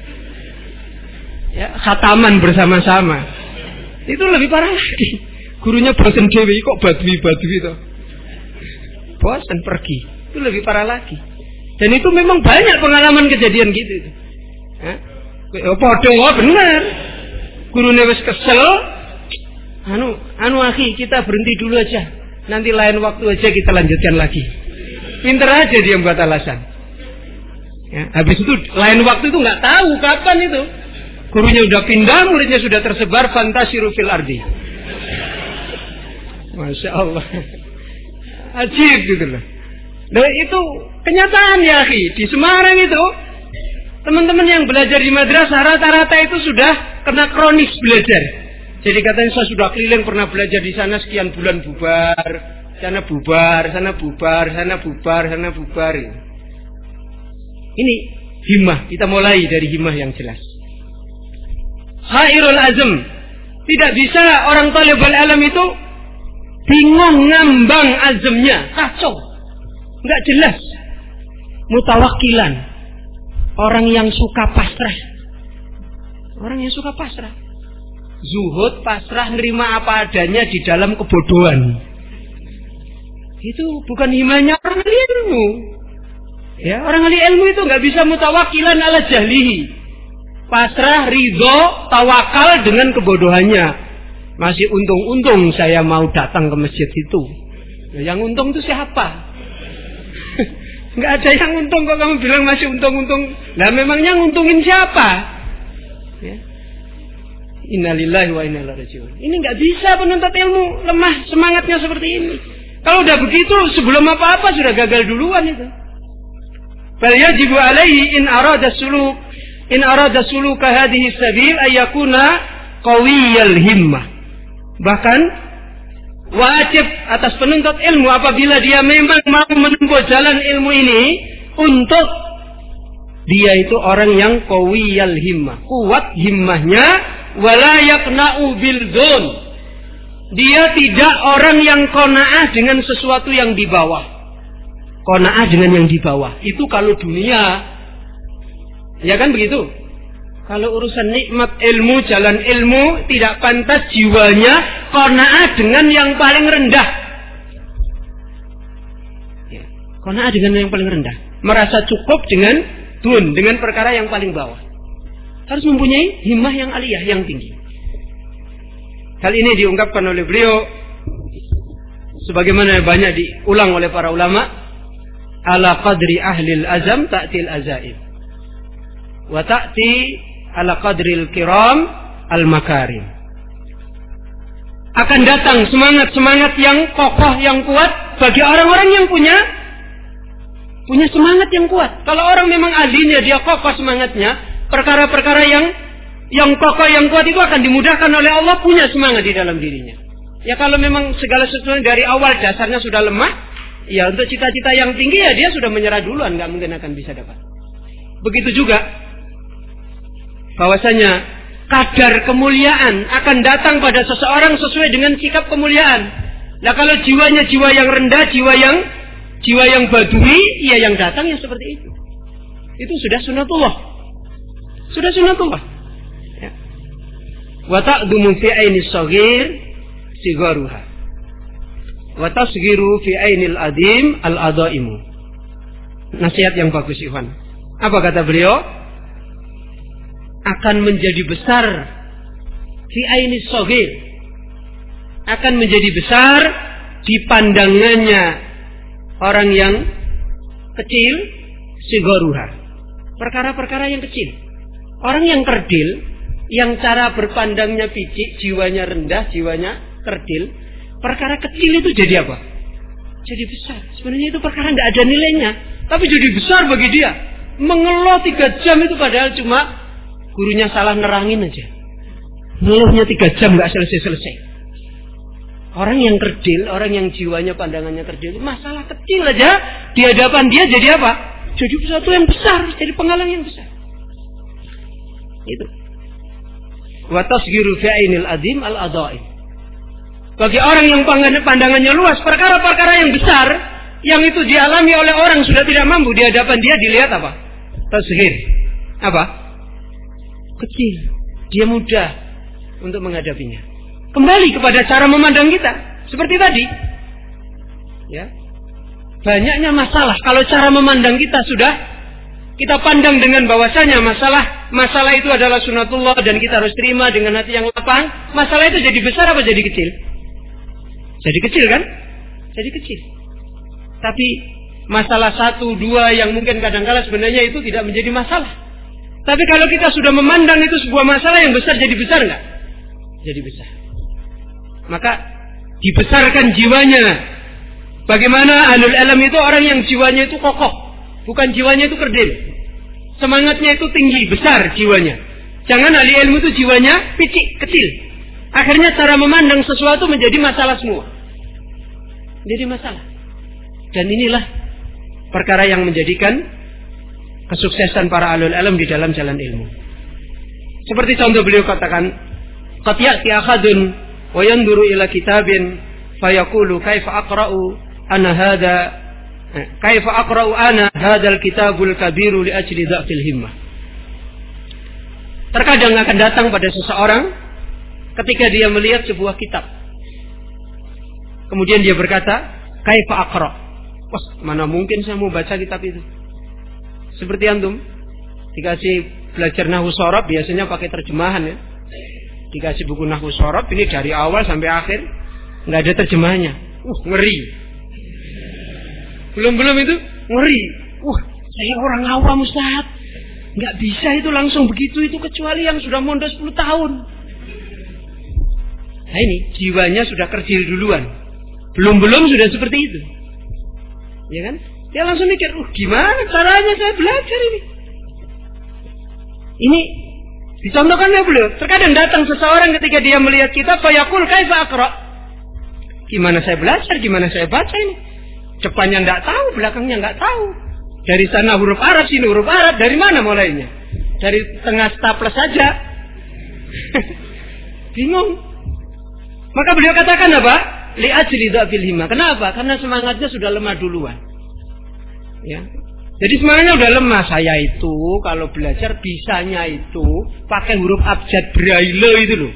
Ya, khataman bersama-sama. Itu lebih parah lagi. Gurunya bosan dewi, kok badui-badui itu. Bosan pergi. Itu lebih parah lagi. Dan itu memang banyak pengalaman kejadian gitu. Hah? Oh, podo, oh, benar. Gurunya wis kesel. Anu, anu akhi, kita berhenti dulu aja. Nanti lain waktu aja kita lanjutkan lagi. Pinter aja dia buat alasan. Ya, habis itu lain waktu itu nggak tahu kapan itu. Gurunya udah pindah, muridnya sudah tersebar, fantasiru fil ardi. Masya Allah. Ajib gitu loh. Nah itu kenyataan ya akhi. Di Semarang itu teman-teman yang belajar di madrasah rata-rata itu sudah kena kronis belajar. Jadi katanya saya sudah keliling pernah belajar di sana sekian bulan bubar, sana bubar, sana bubar, sana bubar, sana bubar. Ini himmah, kita mulai dari himmah yang jelas. Khairul azm. Tidak bisa orang talibul ilm itu bingung ngambang azmnya, kacau. Enggak jelas. Mutawakkilan. Orang yang suka pasrah. Orang yang suka pasrah. Zuhud, pasrah, nerima apa adanya di dalam kebodohan. Itu bukan himanya orang ahli ilmu. Ya, orang ahli ilmu itu nggak bisa mutawakilan ala jahlihi. Pasrah, ridho, tawakal dengan kebodohannya. Masih untung-untung saya mau datang ke masjid itu. Yang untung itu siapa? Nggak ada yang untung kok kamu bilang masih untung-untung. Nah memangnya nguntungin siapa? Ya. Innalillahi wa inna ilaihi raji'un. Ini nggak bisa penuntut ilmu lemah semangatnya seperti ini. Kalau udah begitu sebelum apa-apa sudah gagal duluan itu. Bal yajibu alaihi in arada suluk in arada suluka hadhihi sabil ayakuna qawiyal himmah. Bahkan wajib atas penuntut ilmu apabila dia memang mau menempuh jalan ilmu ini untuk dia itu orang yang qawiyal himmah, kuat himmahnya, wala yaqna'u bil dzun. Dia tidak orang yang qanaah dengan sesuatu yang di bawah. Qanaah dengan yang di bawah. Itu kalau dunia. Ya kan begitu? Kalau urusan nikmat ilmu, jalan ilmu, tidak pantas jiwanya qanaah dengan yang paling rendah. Ya, qanaah dengan yang paling rendah. Merasa cukup dengan dun, dengan perkara yang paling bawah. Harus mempunyai himmah yang aliyah, yang tinggi. Hal ini diungkapkan oleh beliau sebagaimana banyak diulang oleh para ulama, ala qadri ahlil azam ta'til azaib wa ta'ti ala qadril kiram al makarim. Akan datang semangat-semangat yang kokoh, yang kuat bagi orang-orang yang punya punya semangat yang kuat. Kalau orang memang ahlinya, dia kokoh semangatnya, perkara-perkara yang yang kokoh, yang kuat itu akan dimudahkan oleh Allah, punya semangat di dalam dirinya. Ya kalau memang segala sesuatu dari awal dasarnya sudah lemah, ya untuk cita-cita yang tinggi ya dia sudah menyerah duluan, nggak mungkin akan bisa dapat. Begitu juga bahwasanya kadar kemuliaan akan datang pada seseorang sesuai dengan sikap kemuliaan. Nah kalau jiwanya jiwa yang rendah, jiwa yang jiwa yang badui, ya yang datang yang seperti itu. Itu sudah sunatullah. Sudah sunatullah. wa ta'dumu fi aini shaghir sigaruha wa tasghiru fi ainil adim al-adaimu. Nasihat yang bagus, Ikhwan. Apa kata beliau? Akan menjadi besar fi aini shaghir, akan menjadi besar di pandangannya orang yang kecil, sigaruha, perkara-perkara yang kecil. Orang yang kerdil, yang cara berpandangnya picik, jiwanya rendah, jiwanya kerdil, perkara kecil itu jadi apa? Jadi besar. Sebenarnya itu perkara nggak ada nilainya, tapi jadi besar bagi dia. Mengeluh tiga jam itu padahal cuma gurunya salah nerangin aja. Ngeluhnya tiga jam nggak selesai-selesai. Orang yang kerdil, orang yang jiwanya pandangannya kerdil, masalah kecil aja di hadapan dia jadi apa? Jadi sesuatu yang besar, jadi penghalang yang besar. Itu. Wa tasghiru fi ainil adim al-adhaim. Bagi orang yang pandangannya luas, perkara-perkara yang besar yang itu dialami oleh orang sudah tidak mampu, di hadapan dia dilihat apa? Tasghir. Apa? Kecil. Dia mudah untuk menghadapinya. Kembali kepada cara memandang kita, seperti tadi. Ya. Banyaknya masalah kalau cara memandang kita sudah kita pandang dengan bahwasanya masalah masalah itu adalah sunatullah dan kita harus terima dengan hati yang lapang. Masalah itu jadi besar apa jadi kecil? Jadi kecil kan? Jadi kecil. Tapi masalah satu dua yang mungkin kadang-kala sebenarnya itu tidak menjadi masalah. Tapi kalau kita sudah memandang itu sebuah masalah yang besar, jadi besar nggak? Jadi besar. Maka dibesarkan jiwanya. Bagaimana ahlul ilm itu orang yang jiwanya itu kokoh, bukan jiwanya itu kerdil. Semangatnya itu tinggi, besar jiwanya. Jangan ahli ilmu itu jiwanya picik, kecil. Akhirnya cara memandang sesuatu menjadi masalah semua. Jadi masalah. Dan inilah perkara yang menjadikan kesuksesan para ahlul ilm di dalam jalan ilmu. Seperti contoh beliau katakan, qad ya'ti akhadun wa yanduru ila kitabin fayaqulu kaifa aqra'u ana hadha kaifa aqra'u ana hadzal kitabul kabiru li ajli dha'fil himmah. Terkadang akan datang pada seseorang ketika dia melihat sebuah kitab. Kemudian dia berkata, kaifa aqra'? Wah, mana mungkin saya mau baca kitab itu. Seperti antum dikasih belajar nahwu shorab biasanya pakai terjemahan ya. Dikasih buku nahwu shorab ini dari awal sampai akhir nggak ada terjemahannya. Uh, ngeri. Belum-belum itu ngeri. Wah, saya orang awam Ustaz. Nggak bisa itu langsung begitu itu kecuali yang sudah mondok sepuluh tahun. Nah ini jiwanya sudah kerdil duluan. Belum-belum sudah seperti itu. Ya kan? Dia langsung mikir, uh, gimana caranya saya belajar ini? Ini dicontohkan oleh beliau. Terkadang datang seseorang ketika dia melihat kitab, fayaqul kaifa aqra'? Gimana saya belajar? Gimana saya baca ini? Depannya enggak tahu, belakangnya enggak tahu. Dari sana huruf Arab, sini huruf Arab, dari mana mulainya? Dari tengah staples saja. Bingung. Maka beliau katakan apa? Li ajli dha'fil himmah. Kenapa? Karena semangatnya sudah lemah duluan. Ya. Jadi semangatnya udah lemah. Saya itu kalau belajar bisanya itu pakai huruf abjad braille itu loh.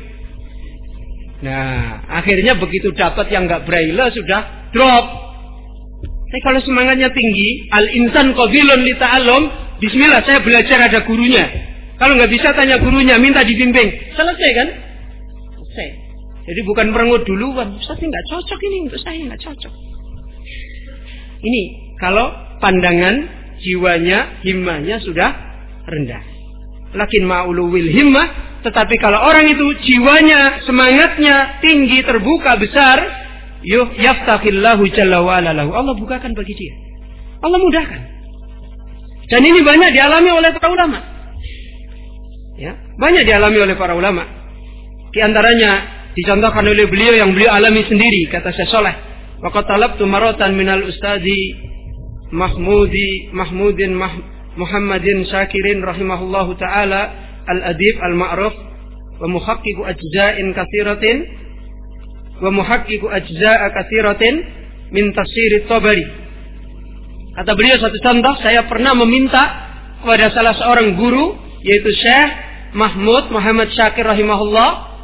Nah, akhirnya begitu dapat yang enggak braille sudah drop. Tapi kalau semangatnya tinggi, al-insan qabilun li ta'allum, bismillah saya belajar ada gurunya. Kalau nggak bisa tanya gurunya, minta dibimbing. Selesai kan? Selesai. Jadi bukan merengut duluan. Ustaz ini nggak cocok ini untuk saya, nggak cocok. Ini kalau pandangan jiwanya, himmahnya sudah rendah. Lakin ma'uluwil himmah, tetapi kalau orang itu jiwanya, semangatnya tinggi, terbuka, besar, yuh yaftahillahu jalla wa ala lahu. Allah bukakan bagi dia. Allah mudahkan. Dan ini banyak dialami oleh para ulama. Ya, banyak dialami oleh para ulama. Di antaranya dicontohkan oleh beliau yang beliau alami sendiri, kata Syekh Saleh, wa qad talabtu maratan minal ustadi Mahmudi Mahmudin Mah, Muhammadin Syakirin rahimahullahu taala al-adib al-ma'ruf wa muhaqqiqu ajza'in katsiratin wa muhaqqiqu ajza'a katsiratin min tafsir at-Tabari. Kata beliau satu contoh, saya pernah meminta kepada salah seorang guru yaitu Syekh Mahmud Muhammad Syakir rahimahullah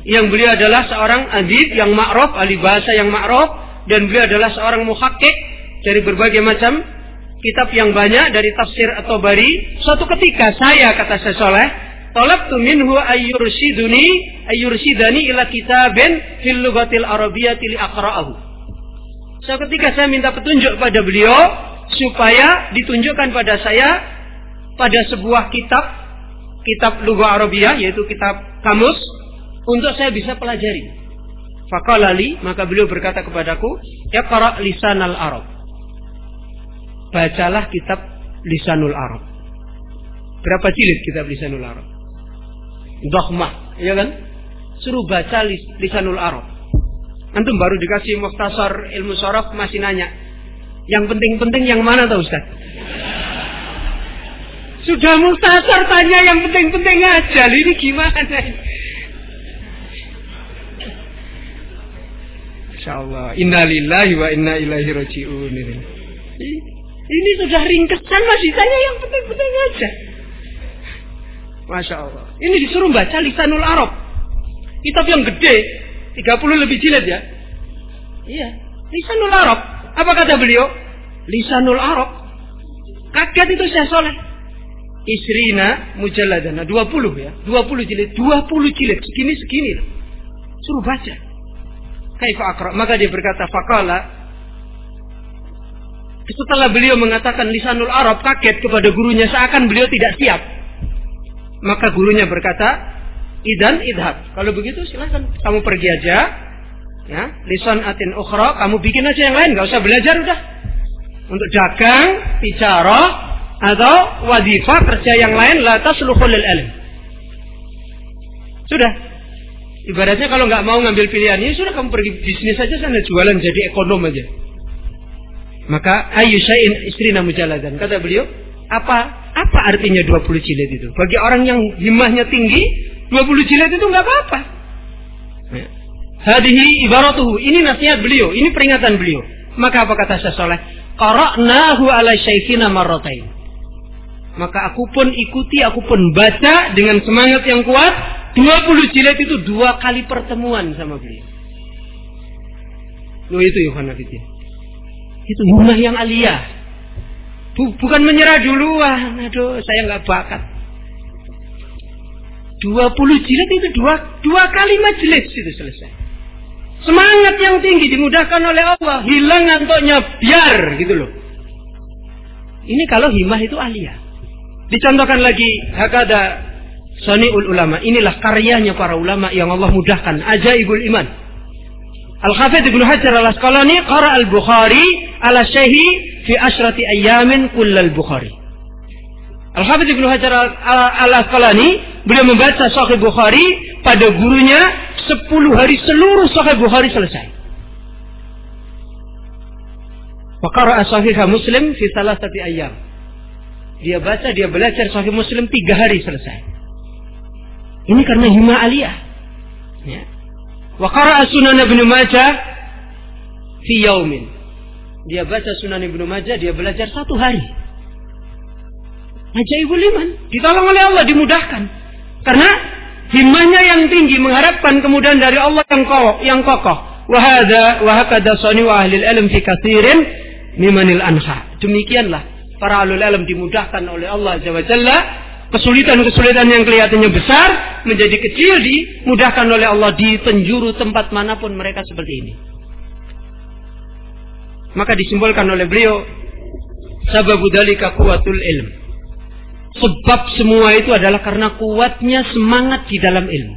yang beliau adalah seorang adib yang ma'ruf, ahli bahasa yang ma'ruf, dan beliau adalah seorang muhakkik dari berbagai macam kitab yang banyak dari tafsir at-Tabari. Suatu ketika saya, kata Syekh Saleh, talabtu minhu ayyurshiduni ayyurshidani ila kitabin fil lughatil arabiyyati li aqra'ahu. Suatu ketika saya minta petunjuk pada beliau supaya ditunjukkan pada saya pada sebuah kitab, kitab lughah Arabiyah, yaitu kitab kamus, untuk saya bisa pelajari. Faqala li, maka beliau berkata kepadaku, iqra' lisanal Arab. Bacalah kitab Lisanul Arab. Berapa jilid kitab Lisanul Arab? Dohmah, ya kan? Suruh baca lis, Lisanul Arab. Antum baru dikasih mukhtasar ilmu sharaf masih nanya, yang penting-penting yang mana tahu Ustaz? Sudah mukhtasar tanya yang penting-penting aja. Ini gimana? Insyaallah. Innalillahi wa inna ilaihi raji'un. Ini. Ini sudah ringkesan, masih tanya yang penting-penting aja. Masya Allah. Ini disuruh baca Lisanul Arab. Kitab yang gede, tiga puluh lebih jilid ya. Iya, Lisanul Arab. Apa kata beliau? Lisanul Arab. Kaget itu Syekh Saleh. Isrina mujalladana, dua puluh ya. dua puluh jilid, dua puluh jilid, segini-segini. Suruh baca. Kaifa aqra? Maka dia berkata, faqala. Setelah beliau mengatakan Lisanul Arab, kaget kepada gurunya seakan beliau tidak siap. Maka gurunya berkata, idan idhab. Kalau begitu silakan kamu pergi aja. Ya, lisan atin ukhra, kamu bikin aja yang lain, enggak usah belajar udah. Untuk dagang, tijarah atau wadifah, kerja yang lain, la tasluhul lil ilm. Sudah. Ibaratnya kalau enggak mau ngambil pilihan ini, sudah kamu pergi bisnis aja sana, jualan jadi ekonom aja. Maka ayu syai'in isrina mujalladan, kata beliau, apa apa artinya dua puluh jilid itu? Bagi orang yang himmahnya tinggi, dua puluh jilid itu enggak apa-apa. Ya. Hadihi ibaratuhu, ini nasihat beliau, ini peringatan beliau. Maka apa kata Syekh Saleh? Qara'nahu ala syaikhina marratain. Maka aku pun ikuti, aku pun baca dengan semangat yang kuat. dua puluh jilid itu dua kali pertemuan sama beliau. Loh itu Yohana Fitin. Itu himmah yang aliyah. Bukan menyerah duluan. Aduh, saya nggak bakat. dua puluh jilid itu dua, dua kali majelis itu selesai. Semangat yang tinggi dimudahkan oleh Allah. Hilang ngantuknya biar gitu loh. Ini kalau himmah itu aliyah. Dicontohkan lagi hakada sani'ul ulama. Inilah karyanya para ulama yang Allah mudahkan. Ajaibul iman. Al-Hafidz Ibnu Hajar Al-Asqalani qara al-Bukhari ala syaihi fi asyrati ayyamin kullal Bukhari. Al-Hafidz Ibnu Hajar Al-Asqalani beliau membaca Sahih Bukhari pada gurunya sepuluh hari, seluruh Sahih Bukhari selesai. Wa qara'a Sahih Muslim fi salasati ayyam. Dia baca, dia belajar Sahih Muslim tiga hari selesai. Ini karena himmah aliyah. Ya. Wa qara'a Sunan Ibnu Majah fi yaumin. Dia baca Sunan Ibnu Majah, dia belajar satu hari. Ajaibul iman, ditolong oleh Allah, dimudahkan. Karena himmahnya yang tinggi, mengharapkan kemudahan dari Allah yang kokoh, yang kokoh. Wa hadza wa hakada sani wa ahli ilm fi katsirin mimanil anha. Demikianlah para ahli ilm dimudahkan oleh Allah Azza wa Jalla. Kesulitan-kesulitan yang kelihatannya besar menjadi kecil dimudahkan oleh Allah di penjuru tempat manapun mereka seperti ini. Maka disimbolkan oleh beliau, sababu dzalika quwwatul ilm. Sebab semua itu adalah karena kuatnya semangat di dalam ilmu.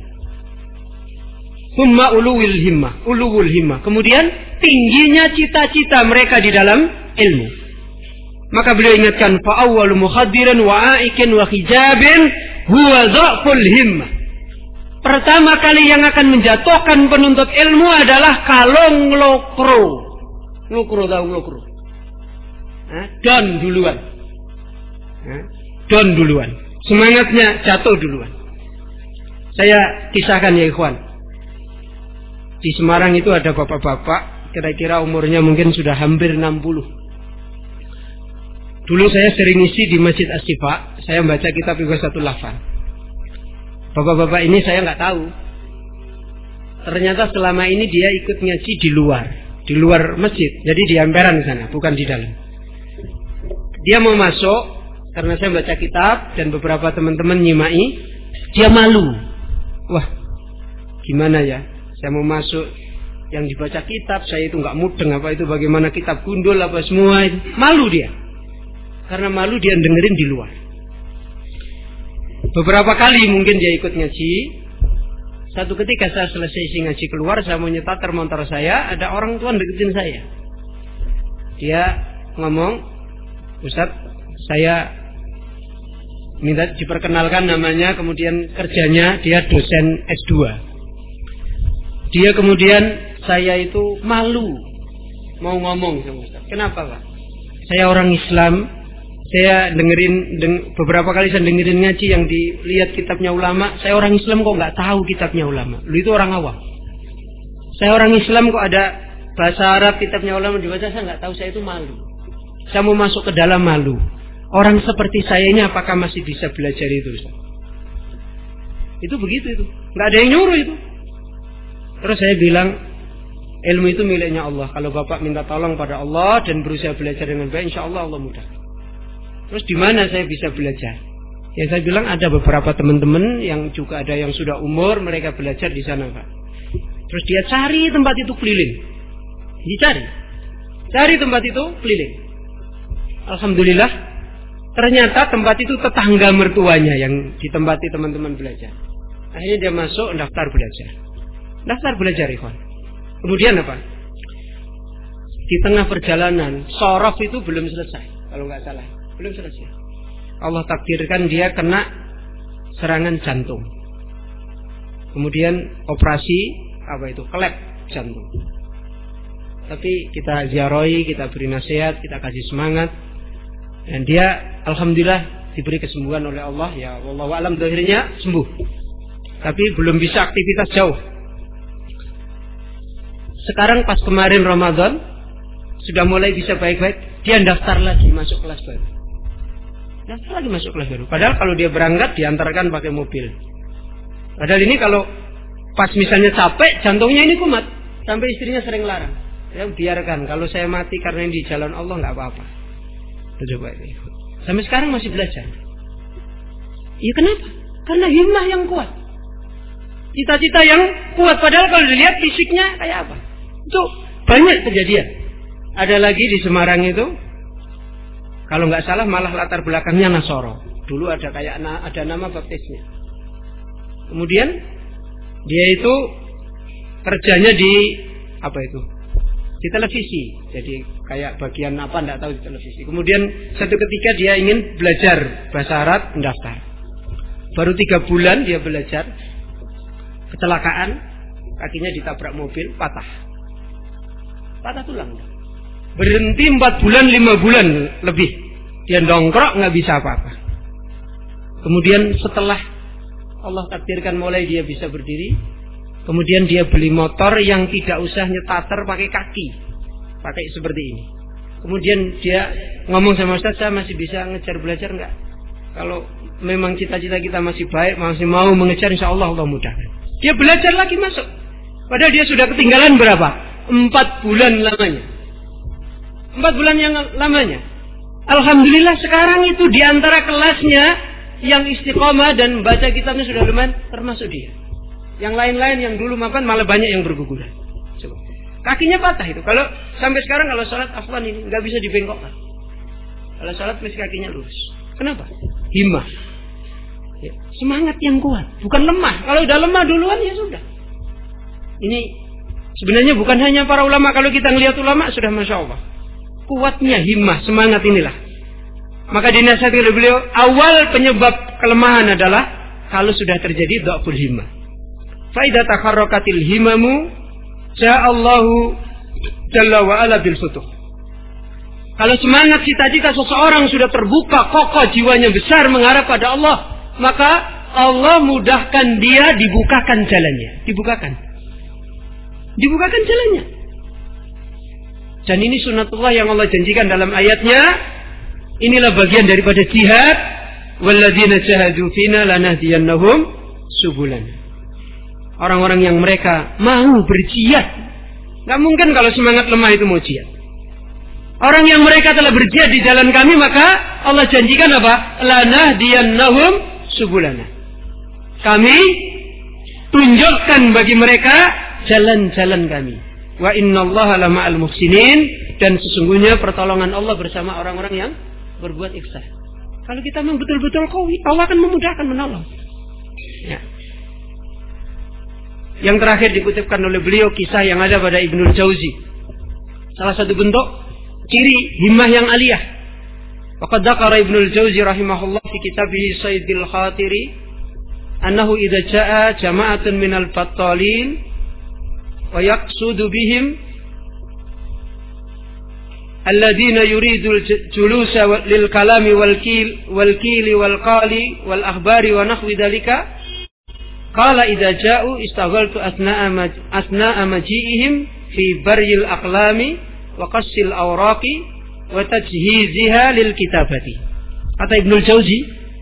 Summa uluwil himmah, uluwul himmah. Kemudian tingginya cita-cita mereka di dalam ilmu. Maka beliau ingatkan, fa awwalu mukhaddirin wa aikin wa hijabin huwa dhaful himmah. Pertama kali yang akan menjatuhkan penuntut ilmu adalah kalung lokro. Lokro tahu lokro? Nah, don duluan. Nah, don duluan. Semangatnya jatuh duluan. Saya kisahkan ya ikhwan. Di Semarang itu ada bapak-bapak, kira-kira umurnya mungkin sudah hampir enam puluh. Dulu saya sering isi di Masjid As-Sifa, saya membaca kitab Ighasatul Lahfan. Bapak-bapak ini saya nggak tahu. ternyata selama ini dia ikut ngaji di luar, di luar masjid. Jadi di emperan sana, bukan di dalam. Dia mau masuk karena saya baca kitab dan beberapa teman-teman nyimai, dia malu. Wah, gimana ya? Saya mau masuk yang dibaca kitab, saya itu nggak mudeng apa itu, bagaimana kitab gundul apa semua itu. Malu dia. Karena malu dia dengerin di luar. Beberapa kali mungkin dia ikut ngaji. Satu ketika saya selesai isi ngaji keluar, saya mau nyetar motor saya, ada orang tua deketin saya. Dia ngomong, Ustaz, saya minta diperkenalkan namanya, kemudian kerjanya dia dosen S dua. Dia kemudian, saya itu malu mau ngomong sama Ustaz. Kenapa Pak? Saya orang Islam, saya dengerin deng, beberapa kali saya dengerin ngaji yang dilihat kitabnya ulama. Saya orang Islam kok nggak tahu kitabnya ulama. Lu itu orang awam. Saya orang Islam kok ada bahasa Arab kitabnya ulama dibaca, saya nggak tahu. Saya itu malu. Saya mau masuk ke dalam malu. Orang seperti saya ini apakah masih bisa belajar itu? Itu begitu itu. Nggak ada yang nyuruh itu. Terus saya bilang, ilmu itu miliknya Allah. Kalau Bapak minta tolong pada Allah dan berusaha belajar dengan baik, insya Allah Allah mudah. Terus di mana saya bisa belajar? Ya saya bilang ada beberapa teman-teman yang juga ada yang sudah umur, mereka belajar di sana Pak. Terus dia cari tempat itu keliling. Dicari. Cari tempat itu keliling. Alhamdulillah, ternyata tempat itu tetangga mertuanya yang ditempati teman-teman belajar. Akhirnya dia masuk daftar belajar. Daftar belajar ikhwan. Kemudian apa? Di tengah perjalanan, sorof itu belum selesai, kalau nggak salah. Belum selesai. Allah takdirkan dia kena serangan jantung. Kemudian operasi apa itu? Klep jantung. Tapi kita ziarahi, kita beri nasihat, kita kasih semangat. Dan dia alhamdulillah diberi kesembuhan oleh Allah. Ya wallahu a'lam, akhirnya sembuh. Tapi belum bisa aktivitas jauh. Sekarang pas kemarin Ramadan sudah mulai bisa baik-baik, dia daftar lagi masuk kelas baru. Daftar lagi masuk kelas baru. Padahal kalau dia berangkat diantarkan pakai mobil. Padahal ini kalau pas misalnya capek, jantungnya ini kumat. Sampai istrinya sering larang. Ya biarkan, kalau saya mati karena ini di jalan Allah nggak apa-apa. Coba ini. Sampai sekarang masih belajar. Iya kenapa? Karena himmah yang kuat. Cita-cita yang kuat. Padahal kalau dilihat fisiknya kayak apa? Itu banyak kejadian. Ada lagi di Semarang itu. Kalau nggak salah malah latar belakangnya Nasoro. Dulu ada kayak ada nama baptisnya. Kemudian dia itu kerjanya di apa itu? Di televisi. Jadi kayak bagian apa nggak tahu di televisi. Kemudian satu ketika dia ingin belajar bahasa Arab, mendaftar. Baru tiga bulan dia belajar, kecelakaan, kakinya ditabrak mobil, patah. Patah tulang. Berhenti empat bulan, lima bulan lebih. Dia dongkrok nggak bisa apa-apa. Kemudian setelah Allah takdirkan mulai dia bisa berdiri, kemudian dia beli motor yang tidak usah nyetater pakai kaki, pakai seperti ini. Kemudian dia ngomong sama Ustaz, saya masih bisa ngejar belajar nggak? Kalau memang cita-cita kita masih baik, masih mau mengejar, insya Allah Allah mudahkan. Dia belajar lagi masuk. Padahal dia sudah ketinggalan berapa? Empat bulan lamanya. Empat bulan yang lamanya. Alhamdulillah sekarang itu diantara kelasnya yang istiqomah dan baca kitabnya sudah lumayan, termasuk dia. Yang lain-lain yang dulu makan malah banyak yang berguguran. Coba. Kakinya patah itu. Kalau sampai sekarang kalau sholat afwan ini nggak bisa dibengkokkan. Kalau sholat mesti kakinya lurus. Kenapa? Himmah. Ya, semangat yang kuat, bukan lemah. Kalau udah lemah duluan ya sudah. Ini sebenarnya bukan hanya para ulama. Kalau kita ngelihat ulama sudah masya Allah. Kuatnya himmah, semangat inilah. Maka dinasihati oleh beliau, awal penyebab kelemahan adalah kalau sudah terjadi dha'ful himmah. Fa idza takharraqatil himmamu ja'allahu jalla wa ala bil futuh. Kalau semangat cita-cita seseorang sudah terbuka, kokoh jiwanya besar mengharap pada Allah, maka Allah mudahkan dia, dibukakan jalannya, dibukakan. Dibukakan jalannya. Dan ini sunnatullah yang Allah janjikan dalam ayatnya. Inilah bagian daripada jihad. Walladzina jahadu fina lanahdiyannahum subulana. orang-orang yang mereka mau berjihad. Gak mungkin kalau semangat lemah itu mau jihad. Orang yang mereka telah berjihad di jalan kami, maka Allah janjikan apa? Lanahdiyannahum subulana. Kami tunjukkan bagi mereka jalan-jalan kami. Wa innallaha lama'al muhsinin, dan sesungguhnya pertolongan Allah bersama orang-orang yang berbuat ihsan. Kalau kita memang betul-betul qawi, Allah akan memudahkan menolong. Ya. Yang terakhir dikutipkan oleh beliau kisah yang ada pada Ibnul Jauzi. Salah satu bentuk ciri himmah yang aliyah. Waqad dzakara Ibnul Jauzi rahimahullah fi kitabih Saydil Khatiri annahu idza jaa jama'atun minal battalin wa yaqsudu bihim alladziina yuridul julusa lil kalami wal kil wal kili wal qali wal akhbari wa nahwi dzalika qala idza ja'u istaghaltu asna'a asna'a maji'ihim fi baryil aqlami wa qassil awraqi wa tajhiziha lil kitabati. Kata Ibnul Jauzi,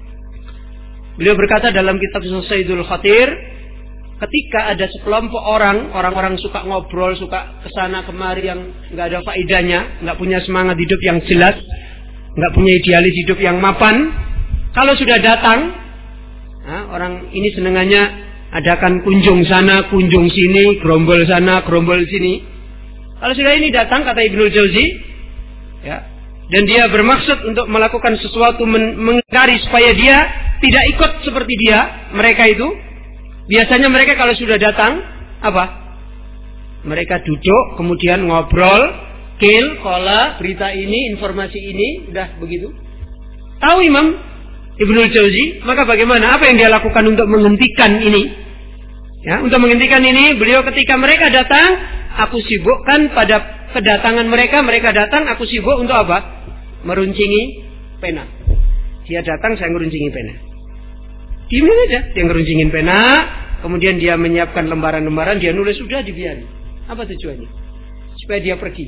beliau berkata dalam kitab Saydul Khatir, ketika ada sekelompok orang, orang-orang suka ngobrol, suka kesana kemari yang nggak ada faedahnya, nggak punya semangat hidup yang jelas, nggak punya idealis hidup yang mapan, kalau sudah datang, nah, orang ini senengannya adakan kunjung sana, kunjung sini, gerombol sana, gerombol sini. Kalau sudah ini datang, kata Ibnul Jauzi, ya, dan dia bermaksud untuk melakukan sesuatu men- mengingkari supaya dia tidak ikut seperti dia, mereka itu, biasanya mereka kalau sudah datang, apa? Mereka duduk, kemudian ngobrol, kil, kola, berita ini, informasi ini, udah begitu. Tahu Imam Ibnul Jauzi, maka bagaimana? Apa yang dia lakukan untuk menghentikan ini? Ya, untuk menghentikan ini, beliau ketika mereka datang, aku sibukkan pada kedatangan mereka, mereka datang, aku sibuk untuk apa? Meruncingi pena. Dia datang, saya ngeruncingi pena. Diam aja, dia ngeruncingin pena, kemudian dia menyiapkan lembaran-lembaran, dia nulis, sudah dibiarkan. Apa tujuannya? Supaya dia pergi.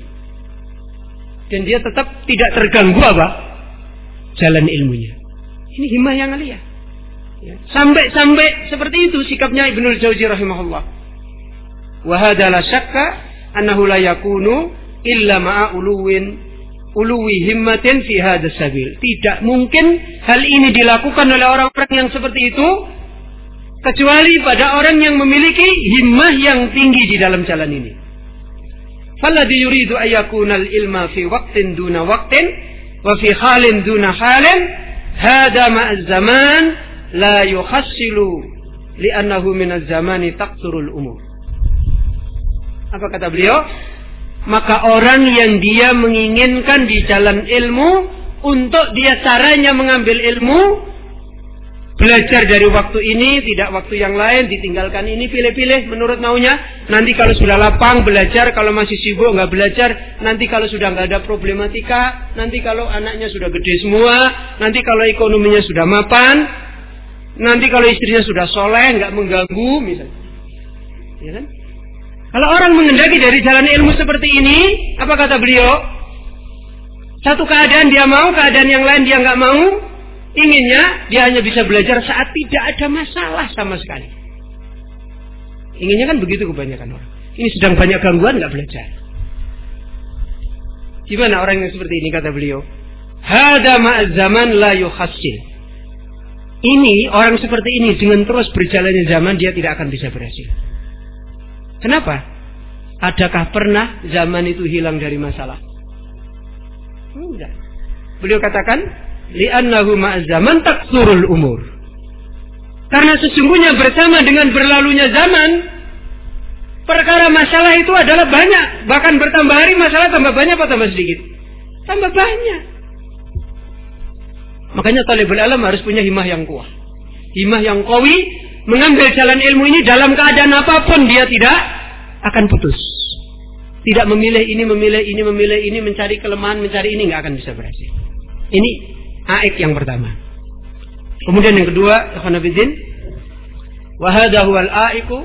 Dan dia tetap tidak terganggu apa? Jalan ilmunya. Ini himmah yang aliyah. Ya. Sampai-sampai seperti itu sikapnya Ibnul Jauzi rahimahullah. Wa hadza la syakka annahu la yakunu illa ma'a uluwin uluwi himmatin fi hadzal sabil. Tidak mungkin hal ini dilakukan oleh orang-orang yang seperti itu kecuali pada orang yang memiliki himmah yang tinggi di dalam jalan ini. Falladhi yuridu ayyakunal ilma fi waqtin duna waqtin wa fi halin duna halin hadza ma'az zaman la yukhassilu li'annahu minaz zamani taqsurul umur. Apa kata beliau? Maka orang yang dia menginginkan di jalan ilmu, untuk dia caranya mengambil ilmu, belajar dari waktu ini, tidak waktu yang lain, ditinggalkan ini, pilih-pilih menurut maunya. Nanti kalau sudah lapang belajar, kalau masih sibuk nggak belajar, nanti kalau sudah nggak ada problematika, nanti kalau anaknya sudah gede semua, nanti kalau ekonominya sudah mapan, nanti kalau istrinya sudah soleh, nggak mengganggu, misalnya. Ya kan? Kalau orang mengendaki dari jalan ilmu seperti ini, apa kata beliau? Satu keadaan dia mau, keadaan yang lain dia nggak mau. Inginnya dia hanya bisa belajar saat tidak ada masalah sama sekali. Inginnya kan begitu kebanyakan orang. Ini sedang banyak gangguan, nggak belajar. Gimana orang yang seperti ini, kata beliau? Hada ma'az zaman la yukhassil. Ini orang seperti ini dengan terus berjalannya zaman dia tidak akan bisa berhasil. Kenapa? Adakah pernah zaman itu hilang dari masalah? Enggak. Beliau katakan, li'annahu ma'az zaman taqsurul umur. Karena sesungguhnya bersama dengan berlalunya zaman, perkara masalah itu adalah banyak. Bahkan bertambah hari masalah tambah banyak atau tambah sedikit? Tambah banyak. Makanya talibul ilm harus punya himmah yang kuat. Himmah yang qawi, mengambil jalan ilmu ini dalam keadaan apapun dia tidak akan putus. Tidak memilih ini, memilih ini, memilih ini, mencari kelemahan, mencari ini, nggak akan bisa berhasil. Ini aik yang pertama. Kemudian yang kedua, ikhwan fillah, wa hadha huwal aiku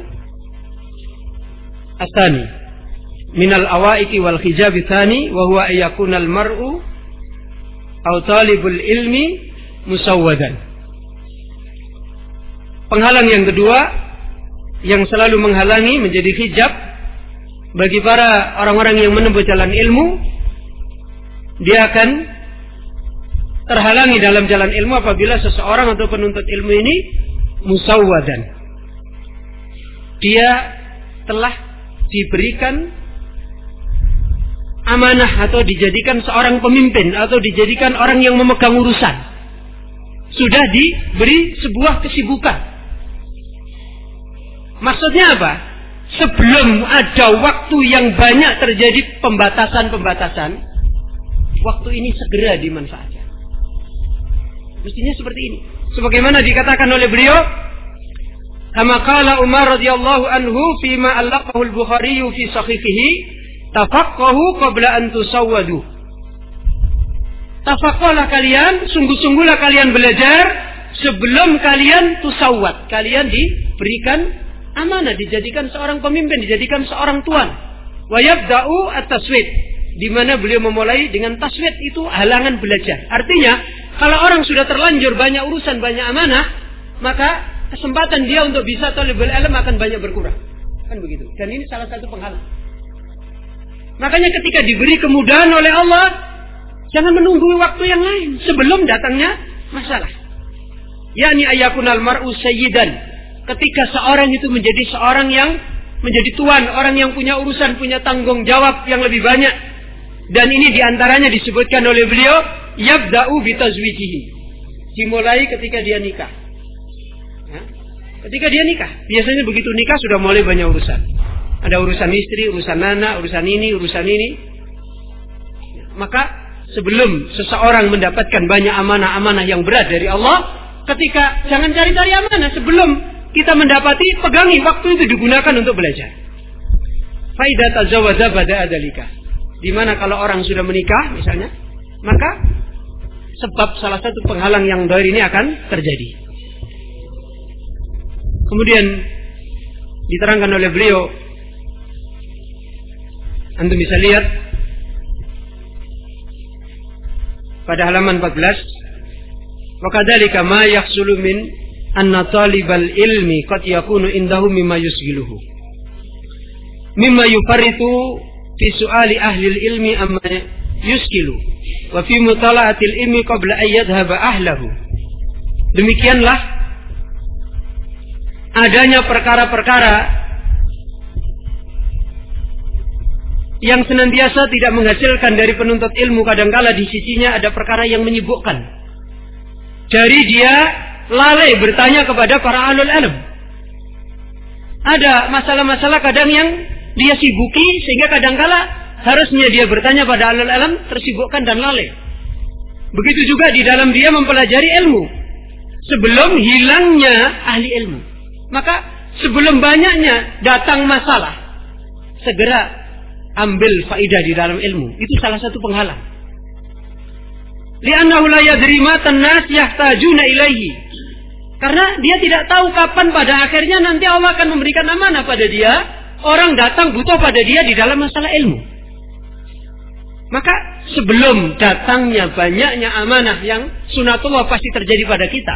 asani minal awaiki wal hijab tsani wa huwa ayyakunal mar'u aw talibul ilmi musawwadan. Penghalang yang kedua yang selalu menghalangi, menjadi hijab bagi para orang-orang yang menempuh jalan ilmu. Dia akan terhalangi dalam jalan ilmu apabila seseorang atau penuntut ilmu ini musawwadan. Dia telah diberikan amanah atau dijadikan seorang pemimpin atau dijadikan orang yang memegang urusan. Sudah diberi sebuah kesibukan. Maksudnya apa? Sebelum ada waktu yang banyak terjadi pembatasan-pembatasan, waktu ini segera dimanfaatkan. Mestinya seperti ini. Sebagaimana dikatakan oleh beliau, kama qala Umar radhiyallahu anhu fima allaqahu al-Bukhari fi sahihihi, tafaqqahu qabla an tusawwadu. Tafaqqahlah kalian, sungguh-sungguhlah kalian belajar sebelum kalian tusawwad. Kalian diberikan amanah, dijadikan seorang pemimpin, dijadikan seorang tuan. Wa yabda'u at-taswid, di mana beliau memulai dengan taswid, itu halangan belajar. Artinya, kalau orang sudah terlanjur banyak urusan, banyak amanah, maka kesempatan dia untuk bisa talibul ilm akan banyak berkurang. Kan begitu. Dan ini salah satu penghalang. Makanya ketika diberi kemudahan oleh Allah, jangan menunggu waktu yang lain sebelum datangnya masalah. Yani ayakunal mar'u sayyidan. Ketika seorang itu menjadi seorang yang menjadi tuan, orang yang punya urusan, punya tanggung jawab yang lebih banyak. Dan ini diantaranya disebutkan oleh beliau, yabda'u bitazwijihi. Dimulai ketika dia nikah. Ya. Ketika dia nikah, biasanya begitu nikah sudah mulai banyak urusan. Ada urusan istri, urusan anak, urusan ini, urusan ini. Maka sebelum seseorang mendapatkan banyak amanah-amanah yang berat dari Allah, ketika jangan cari-cari amanah, sebelum kita mendapati, pegangi waktu itu digunakan untuk belajar. Faidah tazawaza bada adalika. Di mana kalau orang sudah menikah misalnya, maka sebab salah satu penghalang yang dari ini akan terjadi. Kemudian diterangkan oleh beliau, antum bisa lihat pada halaman empat belas, wa kadzalika ma yahsulu min anna talibal ilmi qad yakunu indahu mimma yusghiluhu mimma yufarritu fi su'ali ahli ilmi amma yuskilu wa fi mutala'atil ilmi qabla an yadhhaba ahlahu. Demikianlah adanya perkara-perkara yang senantiasa tidak menghasilkan dari penuntut ilmu. Kadangkala di sisinya ada perkara yang menyibukkan. Jadi dia lalai bertanya kepada para ahlul ilm. Ada masalah-masalah kadang yang dia sibuki, sehingga kadangkala harusnya dia bertanya pada ahlul ilm, tersibukkan dan lalai. Begitu juga di dalam dia mempelajari ilmu, sebelum hilangnya ahli ilmu. Maka sebelum banyaknya datang masalah, segera ambil faidah di dalam ilmu. Itu salah satu penghalang. Li'annahu la yadri matan nas yahtajuna ilaihi. Karena dia tidak tahu kapan pada akhirnya nanti Allah akan memberikan amanah pada dia. Orang datang butuh pada dia di dalam masalah ilmu. Maka sebelum datangnya banyaknya amanah yang sunatullah pasti terjadi pada kita,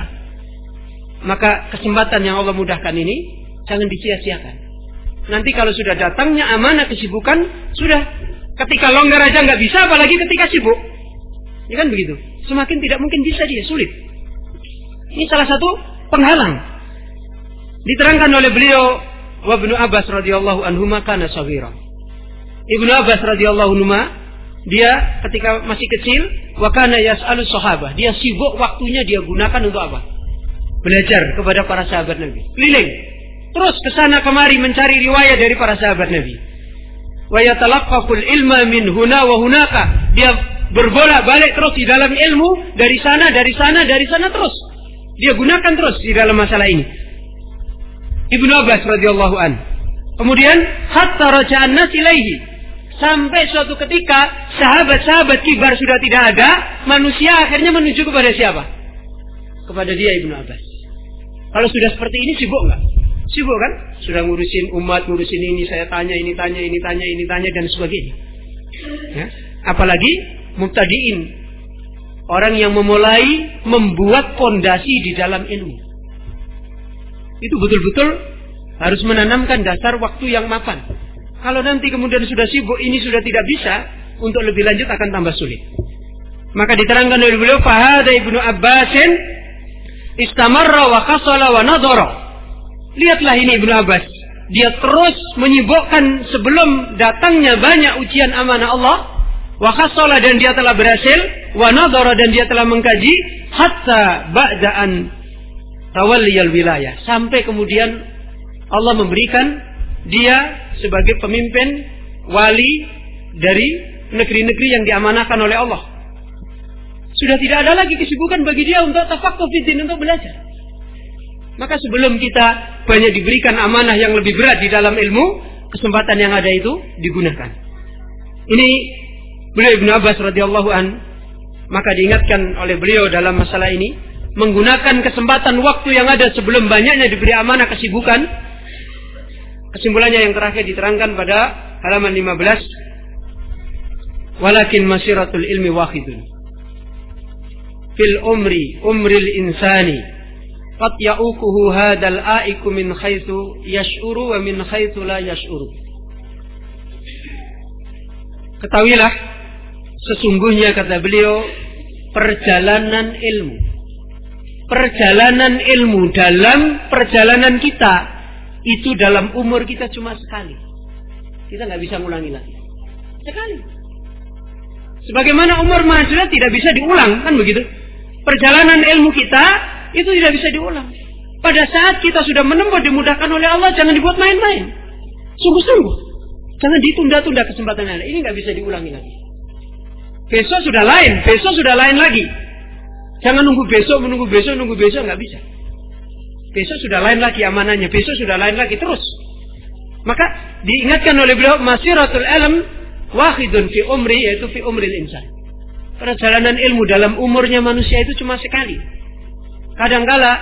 maka kesempatan yang Allah mudahkan ini jangan disia-siakan. Nanti kalau sudah datangnya amanah, kesibukan, sudah ketika longgar aja nggak bisa, apalagi ketika sibuk. Ya kan begitu. Semakin tidak mungkin bisa dia, sulit. Ini salah satu penghalang. Diterangkan oleh beliau, wa Ibnu Abbas radhiyallahu anhuma kana shaghira. Ibnu Abbas radhiyallahu anhuma, dia ketika masih kecil, wa kana yas'alu sahabah. Dia sibuk waktunya dia gunakan untuk apa? Belajar kepada para sahabat Nabi. Keliling. Terus kesana kemari mencari riwayat dari para sahabat Nabi. Wa yatalaqqaful ilma min huna wa hunaka. Dia berbolak-balik terus di dalam ilmu, dari sana, dari sana, dari sana terus. Dia gunakan terus di dalam masalah ini. Ibnu Abbas radhiyallahu an. Kemudian hatta raja'an nas ilaihi. Sampai suatu ketika sahabat-sahabat kibar sudah tidak ada, manusia akhirnya menuju kepada siapa? Kepada dia, Ibnu Abbas. Kalau sudah seperti ini sibuk enggak? Sibuk kan? Sudah ngurusin umat, ngurusin ini, saya tanya, ini tanya, ini tanya, ini tanya, dan sebagainya. Ya. Apalagi mubtadiin. Orang yang memulai membuat fondasi di dalam ilmu. Itu betul-betul Harus menanamkan dasar waktu yang mapan. Kalau nanti kemudian sudah sibuk, ini sudah tidak bisa, untuk lebih lanjut akan tambah sulit. Maka diterangkan oleh beliau, fahada Ibnu Abbasin istamarra wa khasala wa nadhara. Lihatlah ini Ibnu Abbas. Dia terus menyibukkan sebelum datangnya banyak ujian amanah Allah. Wa khasala, dan dia telah berhasil. Wa nadhara, dan dia telah mengkaji. Hatta ba'da'an tawalliyal wilayah. Sampai kemudian Allah memberikan dia sebagai pemimpin wali dari negeri-negeri yang diamanahkan oleh Allah. Sudah tidak ada lagi kesibukan bagi dia untuk tafaqquh fiddin, untuk belajar. Maka sebelum kita banyak diberikan amanah yang lebih berat di dalam ilmu, kesempatan yang ada itu digunakan. Ini beliau Ibnu Abbas radhiyallahu an, maka diingatkan oleh beliau dalam masalah ini, menggunakan kesempatan waktu yang ada sebelum banyaknya diberi amanah kesibukan. Kesimpulannya yang terakhir diterangkan pada halaman lima belas. Walakin masiratul ilmi wahidun. Fil umri umril insani qad ya'ukuhu hadal aiku min haitsu yash'uru wa min haitsu la yash'uru. Ketahuilah, sesungguhnya kata beliau, perjalanan ilmu. Perjalanan ilmu dalam perjalanan kita itu dalam umur kita cuma sekali. Kita nggak bisa ngulangi lagi. Sekali. Sebagaimana umur mahasiswa tidak bisa diulang, kan begitu? Perjalanan ilmu kita itu tidak bisa diulang. Pada saat kita sudah menempuh, dimudahkan oleh Allah, jangan dibuat main-main. Sungguh-sungguh. Jangan ditunda-tunda kesempatan Anda. Ini nggak bisa diulangi lagi. Besok sudah lain, besok sudah lain lagi. Jangan nunggu besok, menunggu besok, nunggu besok, nggak bisa. Besok sudah lain lagi amanahnya, besok sudah lain lagi, terus. Maka diingatkan oleh beliau, masiratul ilm wahidun fi umri, yaitu fi umril insan. Perjalanan ilmu dalam umurnya manusia itu cuma sekali. Kadangkala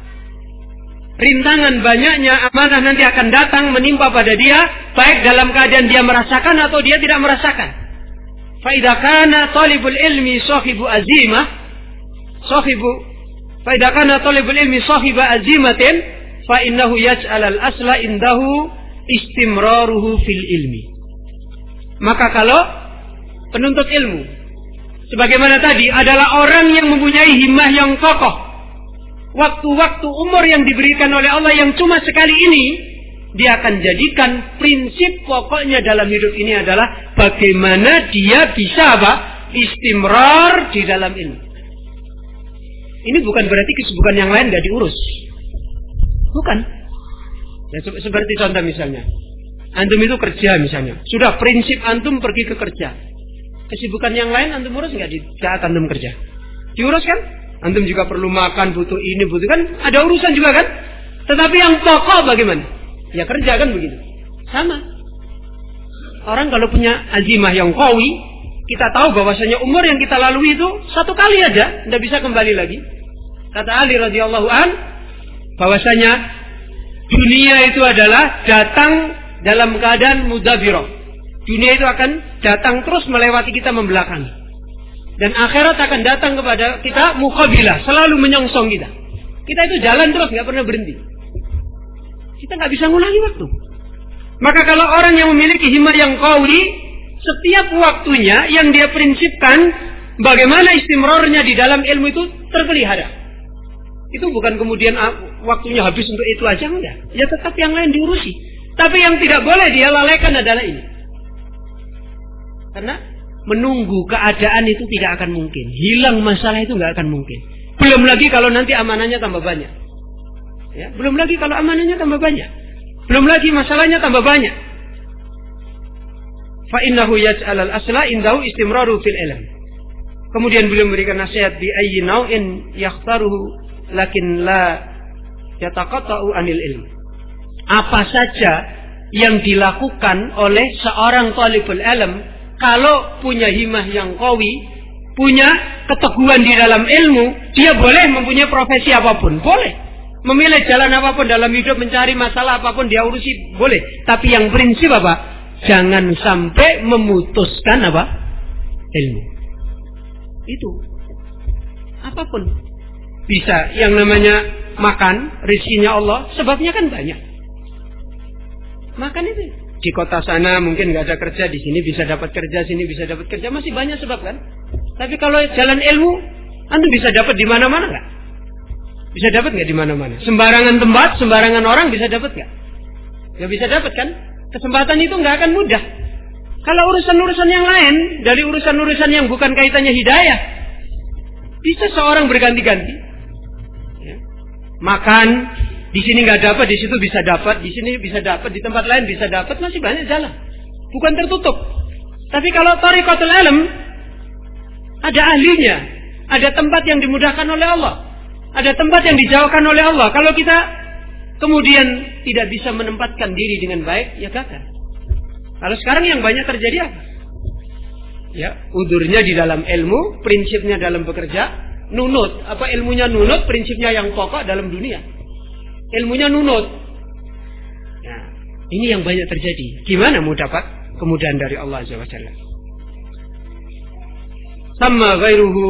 rintangan banyaknya amanah nanti akan datang menimpa pada dia, baik dalam keadaan dia merasakan atau dia tidak merasakan. Fa idza kana talibul ilmi sahibu azimah, sahibu fa idza kana talibul ilmi sahiba azimatin, fa innahu yaj'al al-asla indahu istimraruhu fil ilmi. Maka kalau penuntut ilmu sebagaimana tadi adalah orang yang mempunyai himmah yang kokoh, waktu-waktu umur yang diberikan oleh Allah yang cuma sekali ini, dia akan jadikan prinsip pokoknya dalam hidup ini adalah bagaimana dia bisa apa? Istimrar di dalam ilmu. Ini bukan berarti kesibukan yang lain gak diurus. Bukan. Ya, seperti contoh misalnya, antum itu kerja misalnya, sudah prinsip antum pergi ke kerja. Kesibukan yang lain antum urus nggak di saat antum kerja? Diurus kan? Antum juga perlu makan, butuh ini, butuh kan? Ada urusan juga kan? Tetapi yang pokok bagaimana? Ya kerja kan begitu. Sama. Orang kalau punya azimah yang qawi, kita tahu bahwasanya umur yang kita lalui itu satu kali aja, tidak bisa kembali lagi. Kata Ali radhiyallahu an, bahwasanya dunia itu adalah datang dalam keadaan mudabirah. Dunia itu akan datang terus melewati kita membelakangi. Dan akhirat akan datang kepada kita muqabilah, selalu menyongsong kita. Kita itu jalan terus, nggak pernah berhenti. Kita nggak bisa ngulangi waktu. Maka kalau orang yang memiliki himmah yang qawi, setiap waktunya yang dia prinsipkan, bagaimana istimrarnya di dalam ilmu itu terpelihara. Itu bukan kemudian waktunya habis untuk itu aja, enggak. Ya tetap yang lain diurusi. Tapi yang tidak boleh dia lalaikan adalah ini. Karena menunggu keadaan itu tidak akan mungkin. Hilang masalah itu nggak akan mungkin. Belum lagi kalau nanti amanahnya tambah banyak. Ya, belum lagi kalau amanahnya tambah banyak. Belum lagi masalahnya tambah banyak. Fa innahu yaj'al al-asla indahu istimraru fil ilm. Kemudian beliau memberikan nasihat bi ayyi naw'in yakhtaruhu lakin la yataqatta'u anil ilm. Apa saja yang dilakukan oleh seorang talibul ilm kalau punya himmah yang qawi, punya keteguhan di dalam ilmu, dia boleh mempunyai profesi apapun, boleh. Memilih jalan apapun dalam hidup, mencari masalah apapun dia urusi, boleh. Tapi yang prinsip apa? Jangan sampai memutuskan apa? Ilmu. Itu. Apapun. Bisa yang namanya makan, rezekinya Allah, sebabnya kan banyak. Makan itu. Di kota sana mungkin nggak ada kerja, di sini bisa dapat kerja, sini bisa dapat kerja, masih banyak sebab kan. Tapi kalau jalan ilmu, antum bisa dapat di mana-mana nggak? Bisa dapat nggak di mana-mana? Sembarangan tempat, sembarangan orang bisa dapat nggak? Nggak bisa dapat kan? Kesempatan itu nggak akan mudah. Kalau urusan-urusan yang lain, dari urusan-urusan yang bukan kaitannya hidayah, bisa seorang berganti-ganti. Ya. Makan, di sini nggak dapat, di situ bisa dapat, di sini bisa dapat, di tempat lain bisa dapat, masih banyak jalan. Bukan tertutup. Tapi kalau thariqatul ilm, ada ahlinya, ada tempat yang dimudahkan oleh Allah, ada tempat yang dijauhkan oleh Allah. Kalau kita kemudian tidak bisa menempatkan diri dengan baik, ya gagal. Kalau sekarang yang banyak terjadi apa? Ya, udurnya di dalam ilmu, prinsipnya dalam bekerja, nunut. Apa ilmunya nunut, prinsipnya yang pokok dalam dunia. Ilmunya nunut. Nah, ini yang banyak terjadi. Gimana mau dapat kemudahan dari Allah Azza wa Jalla? Sama ghairuhu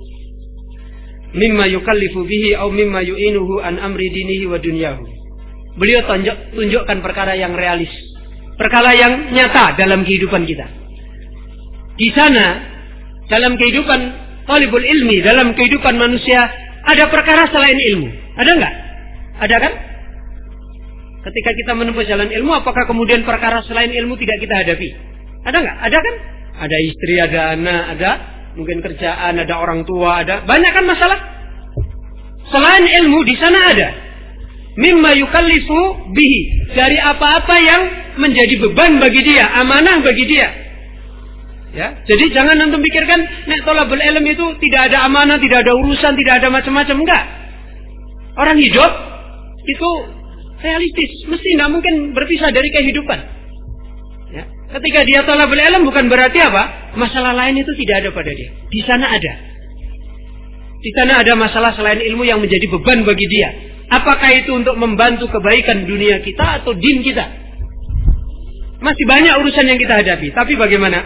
mimma yukallifu bihi au mimma yu'inuhu an amri dinihi wa dunyahu. Beliau tunjuk, tunjukkan perkara yang realis, perkara yang nyata dalam kehidupan kita. Di sana, dalam kehidupan talibul ilmi, dalam kehidupan manusia, ada perkara selain ilmu. Ada enggak? Ada kan? Ketika kita menempuh jalan ilmu, apakah kemudian perkara selain ilmu tidak kita hadapi? Ada enggak? Ada kan? Ada istri, ada anak, ada mungkin kerjaan, ada orang tua, ada banyak kan masalah. Selain ilmu di sana ada. Mimma yukallifu bihi, dari apa-apa yang menjadi beban bagi dia, amanah bagi dia. Ya, jadi jangan antum pikirkan nek thalabul ilm itu tidak ada amanah, tidak ada urusan, tidak ada macam-macam, enggak. Orang hidup itu realistis, mesti tidak mungkin berpisah dari kehidupan. Ya. Ketika dia thalabul ilm bukan berarti apa? Masalah lain itu tidak ada pada dia. Di sana ada. Di sana ada masalah selain ilmu yang menjadi beban bagi dia. Apakah itu untuk membantu kebaikan dunia kita atau din kita? Masih banyak urusan yang kita hadapi. Tapi bagaimana?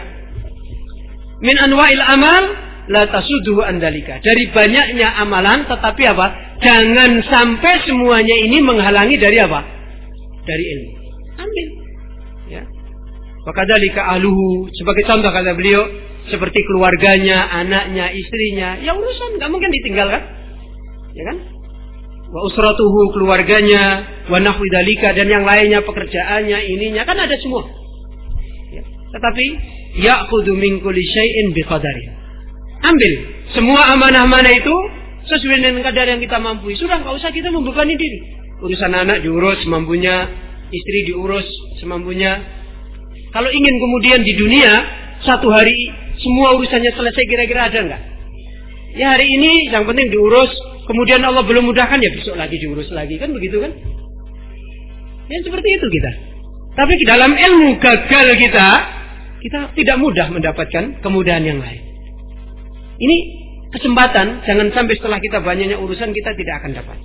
Min anwa'il amal la tasudduhu andalika. Dari banyaknya amalan, tetapi apa? Jangan sampai semuanya ini menghalangi dari apa? Dari ilmu. Ambil. Ya. Wakadzalika ahluhu, sebagai contoh kata beliau, seperti keluarganya, anaknya, istrinya, ya urusan nggak mungkin ditinggalkan, ya kan? Wa usratuhu, keluarganya, wa nahwi dzalika, dan yang lainnya, pekerjaannya, ininya, kan ada semua. Ya. Tetapi ya'khudhu min kulli syai'in biqadari. Ambil semua amanah-amanah itu sesuai dengan kadar yang kita mampu. Sudah nggak usah kita membebani diri. Urusan anak diurus semampunya, istri diurus semampunya. Kalau ingin kemudian di dunia satu hari semua urusannya selesai, kira-kira ada nggak? Ya hari ini yang penting diurus, kemudian Allah belum mudahkan, ya besok lagi diurus lagi, kan begitu kan? Ya seperti itu kita. Tapi dalam ilmu gagal kita, kita tidak mudah mendapatkan kemudahan yang lain. Ini kesempatan, jangan sampai setelah kita banyaknya urusan kita tidak akan dapat.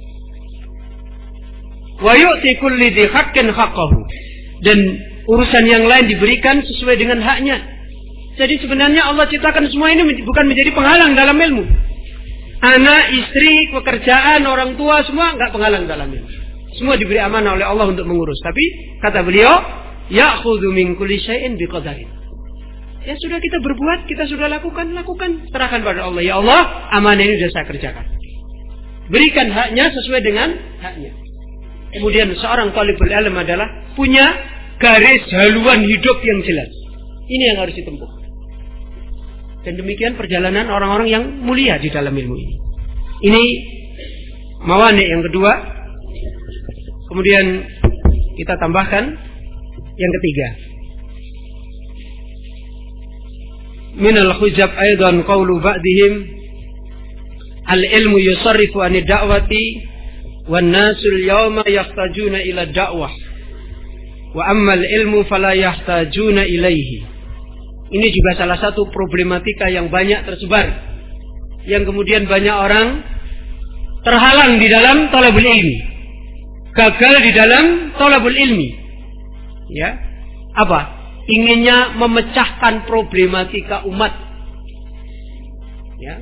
Wa yu'ti kulli dzi haqqin haqqahu. Dan urusan yang lain diberikan sesuai dengan haknya. Jadi sebenarnya Allah ciptakan semua ini bukan menjadi penghalang dalam ilmu. Anak, istri, pekerjaan, orang tua, semua enggak penghalang dalam ilmu. Semua diberi amanah oleh Allah untuk mengurus. Tapi kata beliau, ya'khudhu min kulli syai'in biqadarin. Ya sudah kita berbuat, kita sudah lakukan, lakukan. Serahkan pada Allah. Ya Allah, amanah ini sudah saya kerjakan. Berikan haknya sesuai dengan haknya. Kemudian seorang talibul ilm adalah punya garis haluan hidup yang jelas. Ini yang harus ditempuh. Dan demikian perjalanan orang-orang yang mulia di dalam ilmu ini. Ini mawani yang kedua. Kemudian kita tambahkan yang ketiga. Minal hujab aidan qawlu ba'dihim al-ilmu yusarrifu anid da'wati wan nasul yawma yahtajuna ila da'wah wa amma al-ilmu fala yahtajuna ilaihi. Ini juga salah satu problematika yang banyak tersebar, yang kemudian banyak orang terhalang di dalam thalabul ilmi, gagal di dalam thalabul ilmi. Ya, apa? Inginnya memecahkan problematika umat. Ya,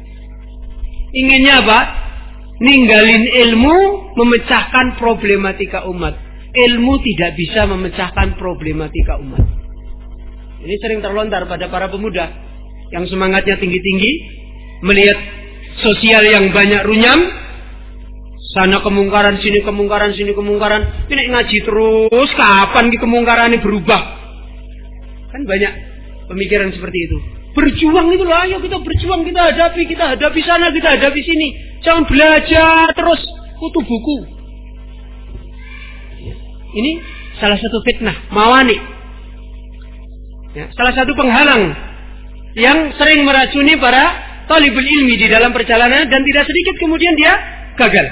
inginnya apa? Ninggalin ilmu, memecahkan problematika umat. ilmu tidak bisa memecahkan problematika umat. Ini sering terlontar pada para pemuda yang semangatnya tinggi-tinggi, melihat sosial yang banyak runyam, sana kemungkaran, sini kemungkaran, sini kemungkaran. Ini ngaji terus, kapan di kemungkaran ini berubah? Kan banyak pemikiran seperti itu. Berjuang itu lah, ayo kita berjuang, kita hadapi, kita hadapi sana, kita hadapi sini. Jangan belajar terus kutu buku. Ini salah satu fitnah, mawani. Ya, salah satu penghalang yang sering meracuni para talibul ilmi di dalam perjalanan, dan tidak sedikit kemudian dia gagal.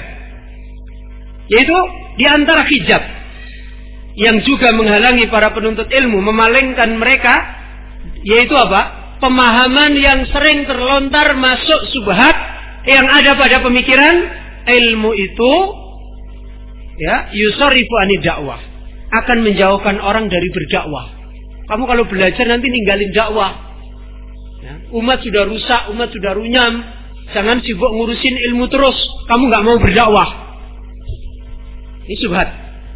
Yaitu di antara hijab yang juga menghalangi para penuntut ilmu, memalingkan mereka, yaitu apa? Pemahaman yang sering terlontar masuk subhat yang ada pada pemikiran ilmu itu, ya, yusarifu ani dakwah, akan menjauhkan orang dari berdakwah. Kamu kalau belajar nanti ninggalin dakwah. Ya, umat sudah rusak, umat sudah runyam. Jangan sibuk ngurusin ilmu terus. Kamu nggak mau berdakwah. Ini subhat.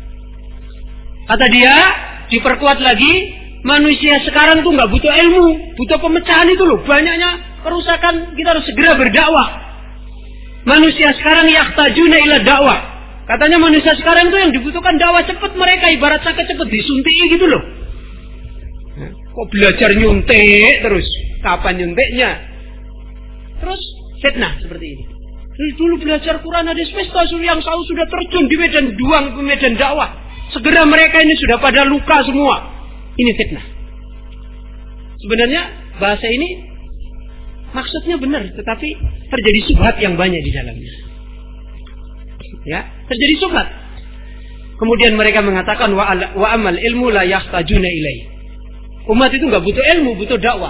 Kata dia, diperkuat lagi, manusia sekarang tuh nggak butuh ilmu, butuh pemecahan itu loh. Banyaknya kerusakan, kita harus segera berdakwah. Manusia sekarang yahtajuna ila dakwah. Katanya manusia sekarang tuh yang dibutuhkan dakwah cepat, mereka ibarat sakit cepat disuntik gitu loh. Kok belajar nyuntik terus? Kapan nyuntiknya? Terus fitnah seperti ini. Dulu belajar Quran hadis pesta, yang tahu sudah terjun di medan juang, di medan dakwah. Segera mereka ini sudah pada luka semua. Ini fitnah. Sebenarnya bahasa ini maksudnya benar, tetapi terjadi subhat yang banyak di dalamnya. Ya, terjadi subhat. Kemudian mereka mengatakan wa, wa amal ilmu la yahtajuna ilaih. Umat itu nggak butuh ilmu, butuh dakwah.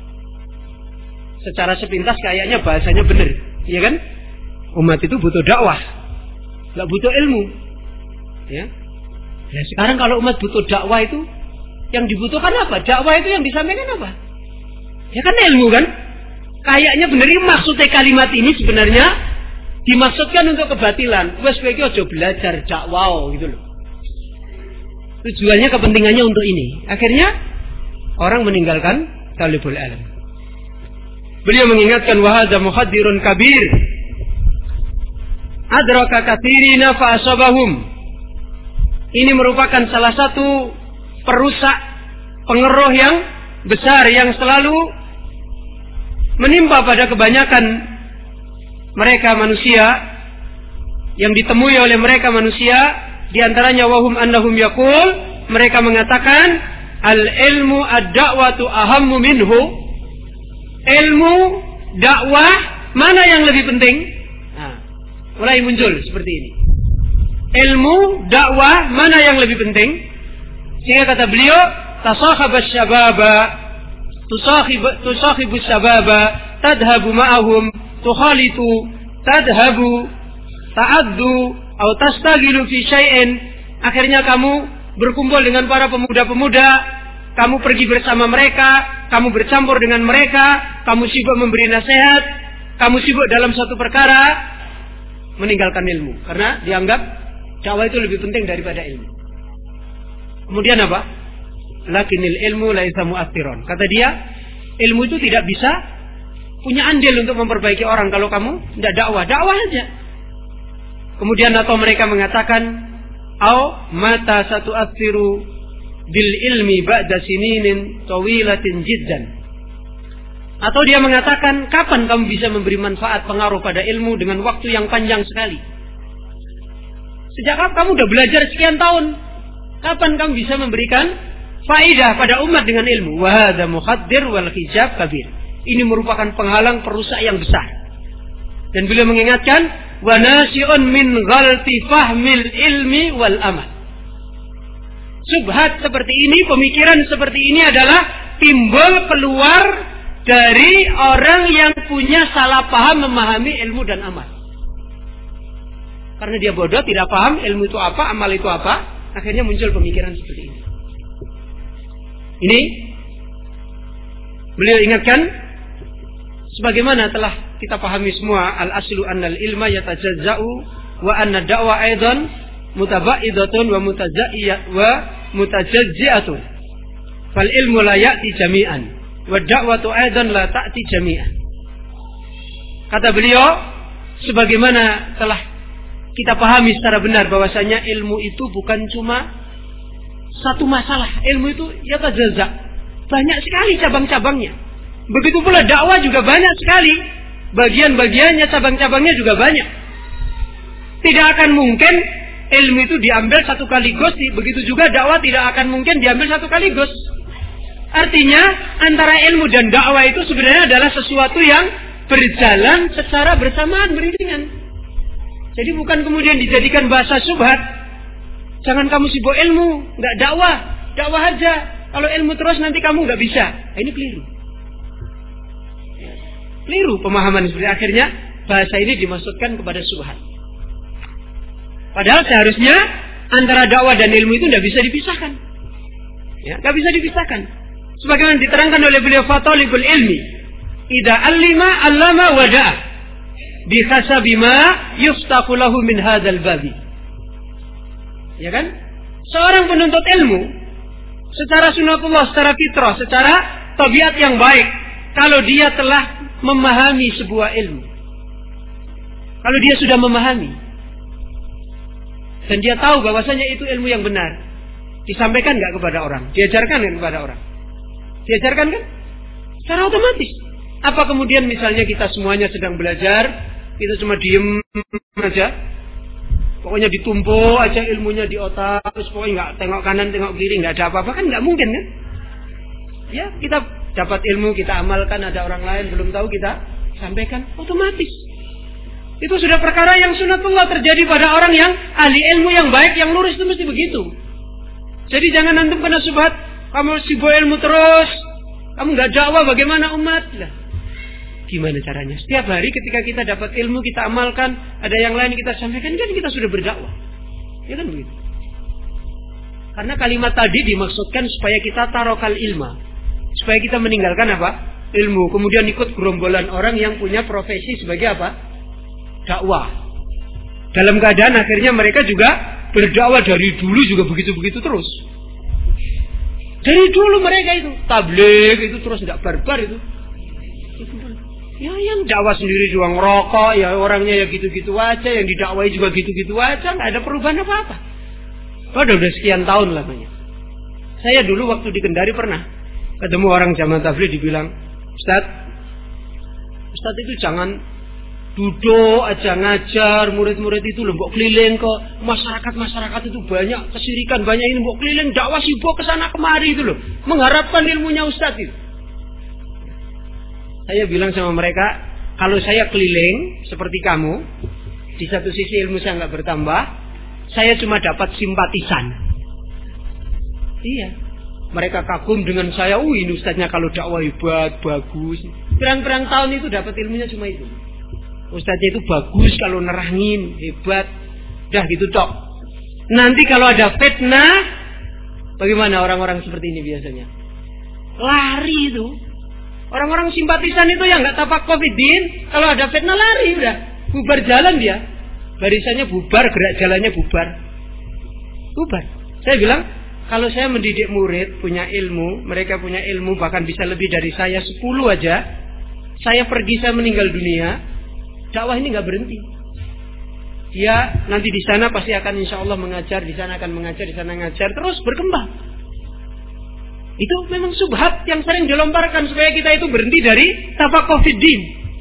Secara sepintas kayaknya bahasanya benar, ya kan? Umat itu butuh dakwah, nggak butuh ilmu. Ya. Ya sekarang kalau umat butuh dakwah itu, yang dibutuhkan apa? Dakwah itu yang disampaikan apa? Ya kan ilmu kan? Kayaknya benar, maksudnya kalimat ini sebenarnya dimaksudkan untuk kebatilan. Wes kowe iki aja belajar dakwah gitu loh. Tujuannya, kepentingannya untuk ini. Akhirnya orang meninggalkan talibul ilm. Beliau mengingatkan wahada muhaddirun kabir. Adraka katsirina fa asabahum. Ini merupakan salah satu perusak, pengeruh yang besar yang selalu menimpa pada kebanyakan mereka manusia, yang ditemui oleh mereka manusia, di antaranya wahum annahum yaqul, mereka mengatakan al-ilmu ad-da'watu ahammu minhu. Ilmu, dakwah, mana yang lebih penting? Nah, mulai muncul seperti ini. Ilmu, dakwah, mana yang lebih penting? Sehingga kata beliau, tasakhabas syababa, tusakhibu syababa, tadhabu ma'ahum, tukhalitu, tadhabu, ta'addu, atau tastagilu fi syai'in. Akhirnya kamu berkumpul dengan para pemuda-pemuda, kamu pergi bersama mereka, kamu bercampur dengan mereka, kamu sibuk memberi nasihat, kamu sibuk dalam satu perkara, meninggalkan ilmu. Karena dianggap dakwah itu lebih penting daripada ilmu. Kemudian apa? Lakinil ilmu laisa mu'athiron. Kata dia, ilmu itu tidak bisa punya andil untuk memperbaiki orang kalau kamu tidak dakwah. Dakwah aja. Kemudian atau mereka mengatakan, au mata satu athiru bil ilmi ba'da sininin tawilatin jiddan. Atau dia mengatakan, kapan kamu bisa memberi manfaat pengaruh pada ilmu dengan waktu yang panjang sekali? Sejak kapan kamu sudah belajar sekian tahun? Kapan kamu bisa memberikan faidah pada umat dengan ilmu? Wa hadza muhaddir wal hijab kabir. Ini merupakan penghalang, perusak yang besar. Dan beliau mengingatkan, wa nasi'un min ghalti fahmil ilmi wal amal. Subhat seperti ini, pemikiran seperti ini adalah timbul keluar dari orang yang punya salah paham memahami ilmu dan amal. Karena dia bodoh, tidak paham ilmu itu apa, amal itu apa, akhirnya muncul pemikiran seperti ini. Ini beliau ingatkan, sebagaimana telah kita pahami semua, al-aslu annal ilma yatajazza'u wa anna da'wa aidan mutabaidatun wa mutajayyiyah wa mutajazzi'atun. Fal ilmu la ya'ti jami'an wa da'watu aidan la ta'ti jami'an. Kata beliau, sebagaimana telah kita pahami secara benar bahwasanya ilmu itu bukan cuma satu masalah. Ilmu itu ya tajazza, banyak sekali cabang-cabangnya. Begitu pula dakwah juga banyak sekali bagian-bagiannya, cabang-cabangnya juga banyak. Tidak akan mungkin ilmu itu diambil satu kaligus, begitu juga dakwah tidak akan mungkin diambil satu kaligus. Artinya antara ilmu dan dakwah itu sebenarnya adalah sesuatu yang berjalan secara bersamaan, beriringan. Jadi bukan kemudian dijadikan bahasa syubhat. Jangan kamu sibuk ilmu, nggak dakwah, dakwah aja. Kalau ilmu terus nanti kamu nggak bisa. Nah, ini keliru. Keliru pemahaman seperti akhirnya bahasa ini dimaksudkan kepada syubhat. Padahal seharusnya antara dakwah dan ilmu itu nggak bisa dipisahkan. Ya, nggak bisa dipisahkan. Sebagaimana diterangkan oleh beliau, fatalibul ilmi idza allima allama wada'a bi hasabi ma yuftaqu lahu min hadzal babi. Ya kan? Seorang penuntut ilmu secara sunatullah, secara fitrah, secara tabiat yang baik, kalau dia telah memahami sebuah ilmu, kalau dia sudah memahami dan dia tahu bahwasanya itu ilmu yang benar, disampaikan nggak kepada orang, diajarkan nggak kepada orang, diajarkan kan? Secara otomatis. Apa kemudian misalnya kita semuanya sedang belajar, kita cuma diem aja, pokoknya ditumpuk aja ilmunya di otak, terus pokoknya nggak tengok kanan, tengok kiri, nggak ada apa-apa, kan nggak mungkin kan? Ya, kita dapat ilmu, kita amalkan, ada orang lain belum tahu, kita sampaikan, otomatis. Itu sudah perkara yang sunatullah terjadi pada orang yang ahli ilmu yang baik, yang lurus, itu mesti begitu. Jadi jangan antum kena subhat, kamu sibuk ilmu terus, kamu nggak dakwah, bagaimana umat? Lah, gimana caranya? Setiap hari ketika kita dapat ilmu, kita amalkan, ada yang lain kita sampaikan, kan kita sudah berdakwah. Ya kan begitu? Karena kalimat tadi dimaksudkan supaya kita tarokal ilma, supaya kita meninggalkan apa? Ilmu. Kemudian ikut gerombolan orang yang punya profesi sebagai apa? Dakwah. Dalam keadaan akhirnya mereka juga berdakwah dari dulu juga begitu-begitu terus. Dari dulu mereka itu tabligh itu terus tidak barbar itu. Ya yang dakwah sendiri juga ngerokok, ya orangnya ya gitu-gitu aja, yang didakwai juga gitu-gitu aja, nggak ada perubahan apa-apa. Udah udah sekian tahun lamanya. Saya dulu waktu di Kendari pernah ketemu orang jamaah tabligh, dibilang, Ustaz, Ustaz itu jangan duduk aja ngajar, murid-murid itu lembok keliling ke masyarakat-masyarakat itu banyak kesirikan, banyak ini lembok keliling, dakwah sibuk ke sana kemari itu loh, mengharapkan ilmunya Ustaz itu. Saya bilang sama mereka, kalau saya keliling seperti kamu, di satu sisi ilmu saya nggak bertambah, saya cuma dapat simpatisan. Iya, mereka kagum dengan saya. Uh, ini ustaznya kalau dakwah hebat, bagus. Perang-perang tahun itu dapat ilmunya cuma itu. Ustaznya itu bagus kalau nerangin, hebat. Dah gitu tok. Nanti kalau ada fitnah, bagaimana orang-orang seperti ini biasanya? Lari itu. Orang-orang simpatisan itu yang nggak tapak covidin, kalau ada fitnah lari udah, bubar jalan dia, barisannya bubar, gerak jalannya bubar, bubar. Saya bilang, kalau saya mendidik murid punya ilmu, mereka punya ilmu bahkan bisa lebih dari saya sepuluh aja, saya pergi, saya meninggal dunia, dakwah ini nggak berhenti. Dia nanti di sana pasti akan insya Allah mengajar, di sana akan mengajar, di sana mengajar, terus berkembang. Itu memang subhat yang sering dilontarkan supaya kita itu berhenti dari tafaqquh fid din.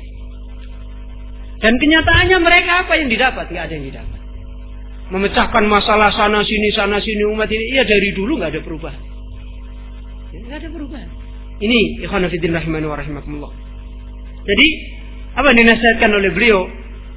Dan kenyataannya mereka apa yang didapat? Tidak ada yang didapat. Memecahkan masalah sana sini sana sini umat ini, iya dari dulu nggak ada perubahan. Nggak ada perubahan. Ini ikhwan fillah rahimani wa rahimakumullah. Jadi apa yang dinasihatkan oleh beliau?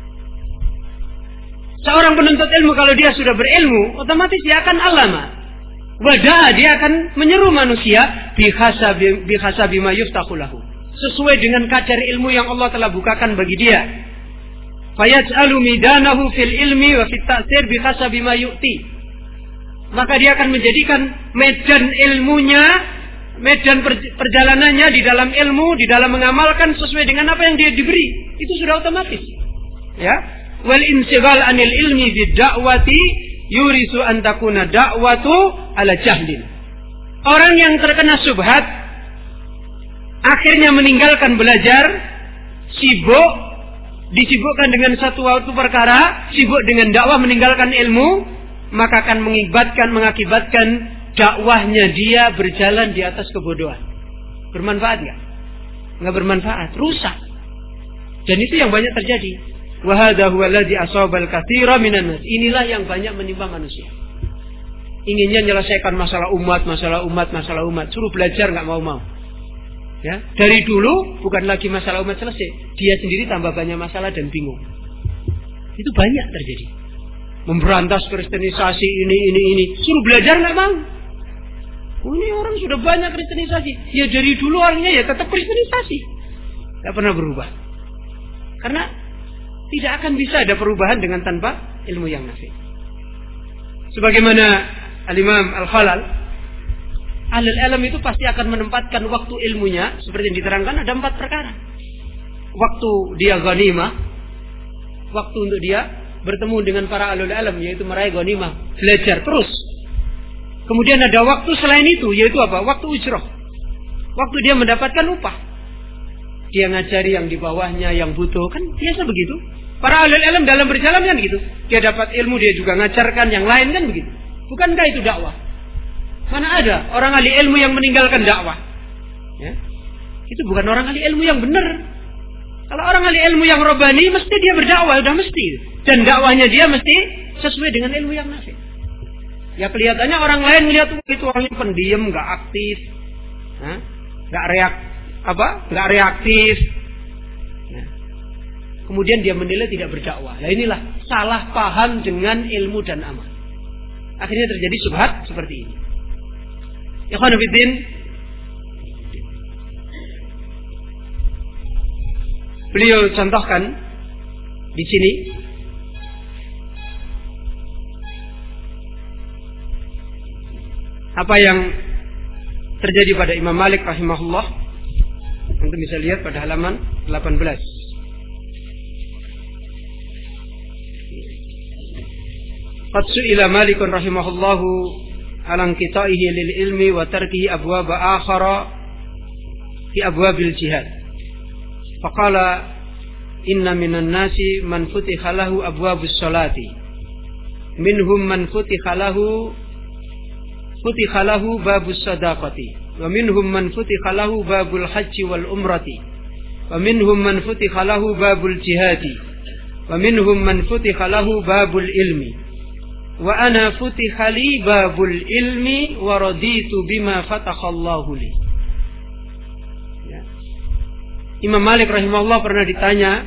Seorang penuntut ilmu kalau dia sudah berilmu, otomatis dia akan alama. Wadah, dia akan menyeru manusia bihasabi bihasabi ma yuftahu lahu, sesuai dengan kadar ilmu yang Allah telah bukakan bagi dia. Fayaj'alu midanahu fil ilmi wa fit ta'sir bihasabi ma yu'ti. Maka dia akan menjadikan medan ilmunya, medan perjalanannya di dalam ilmu, di dalam mengamalkan sesuai dengan apa yang dia diberi. Itu sudah otomatis. Ya. Wal insighal anil ilmi bid da'wati yurisu an takuna da'watu ala jahlin. Orang yang terkena syubhat akhirnya meninggalkan belajar, sibuk, disibukkan dengan satu waktu perkara, sibuk dengan dakwah, meninggalkan ilmu, maka akan mengibatkan, mengakibatkan dakwahnya dia berjalan di atas kebodohan. Bermanfaat nggak? Nggak bermanfaat, rusak. Dan itu yang banyak terjadi. Wa hadza huwa alladhi asabal katsira minan nas. Inilah yang banyak menimpa manusia. Inginnya menyelesaikan masalah umat, masalah umat, masalah umat. Suruh belajar nggak mau-mau. Ya, dari dulu bukan lagi masalah umat selesai, dia sendiri tambah banyak masalah dan bingung. Itu banyak terjadi. Memberantas kristenisasi ini ini ini. Suruh belajar nggak mau. Oh, ini orang sudah banyak kristenisasi. Ya dari dulu orangnya ya tetap kristenisasi. Nggak pernah berubah. Karena tidak akan bisa ada perubahan dengan tanpa ilmu yang nafi. Sebagaimana Al-Imam Al-Khalal, ahlul ilm itu pasti akan menempatkan waktu ilmunya seperti yang diterangkan ada empat perkara. Waktu dia ghanimah, waktu untuk dia bertemu dengan para ahlul ilm yaitu meraih ghanimah, belajar terus. Kemudian ada waktu selain itu yaitu apa? Waktu ujrah. Waktu dia mendapatkan upah. Dia ngajari yang di bawahnya yang butuh, kan biasa begitu. Para ahlul ilm dalam berjalan kan gitu. Dia dapat ilmu, dia juga ngajarkan yang lain kan begitu. Bukankah itu dakwah? Mana ada orang ahli ilmu yang meninggalkan dakwah? Ya. Itu bukan orang ahli ilmu yang benar. Kalau orang ahli ilmu yang robani, mesti dia berdakwah, udah mesti. Dan dakwahnya dia mesti sesuai dengan ilmu yang nafi. Ya kelihatannya orang lain melihat itu orangnya pendiam, nggak aktif, nggak reak, apa, nggak reaktif. Nah, kemudian dia menilai tidak berdakwah. Nah inilah salah paham dengan ilmu dan amal. Akhirnya terjadi syubhat seperti ini. Ikhwan fillah, beliau contohkan di sini apa yang terjadi pada Imam Malik rahimahullah. Nanti bisa lihat pada halaman delapan belas. Qad su'ila Malik rahimahullahu alang qita'ihi lil ilmi wa tarkihi abwab akhara fi abwabil jihad. Faqala inna minan nasi man futiha lahu abwabus salati minhum man futiha lahu futiha lahu babus sadaqati wa minhum man futiha lahu babul haji wal umrati wa minhum man futiha lahu babul jihadi wa minhum man futiha lahu babul ilmi wa ana futiha li babul ilmi wa raditu bima fatakhallahu li. Ya. Imam Malik rahimahullah pernah ditanya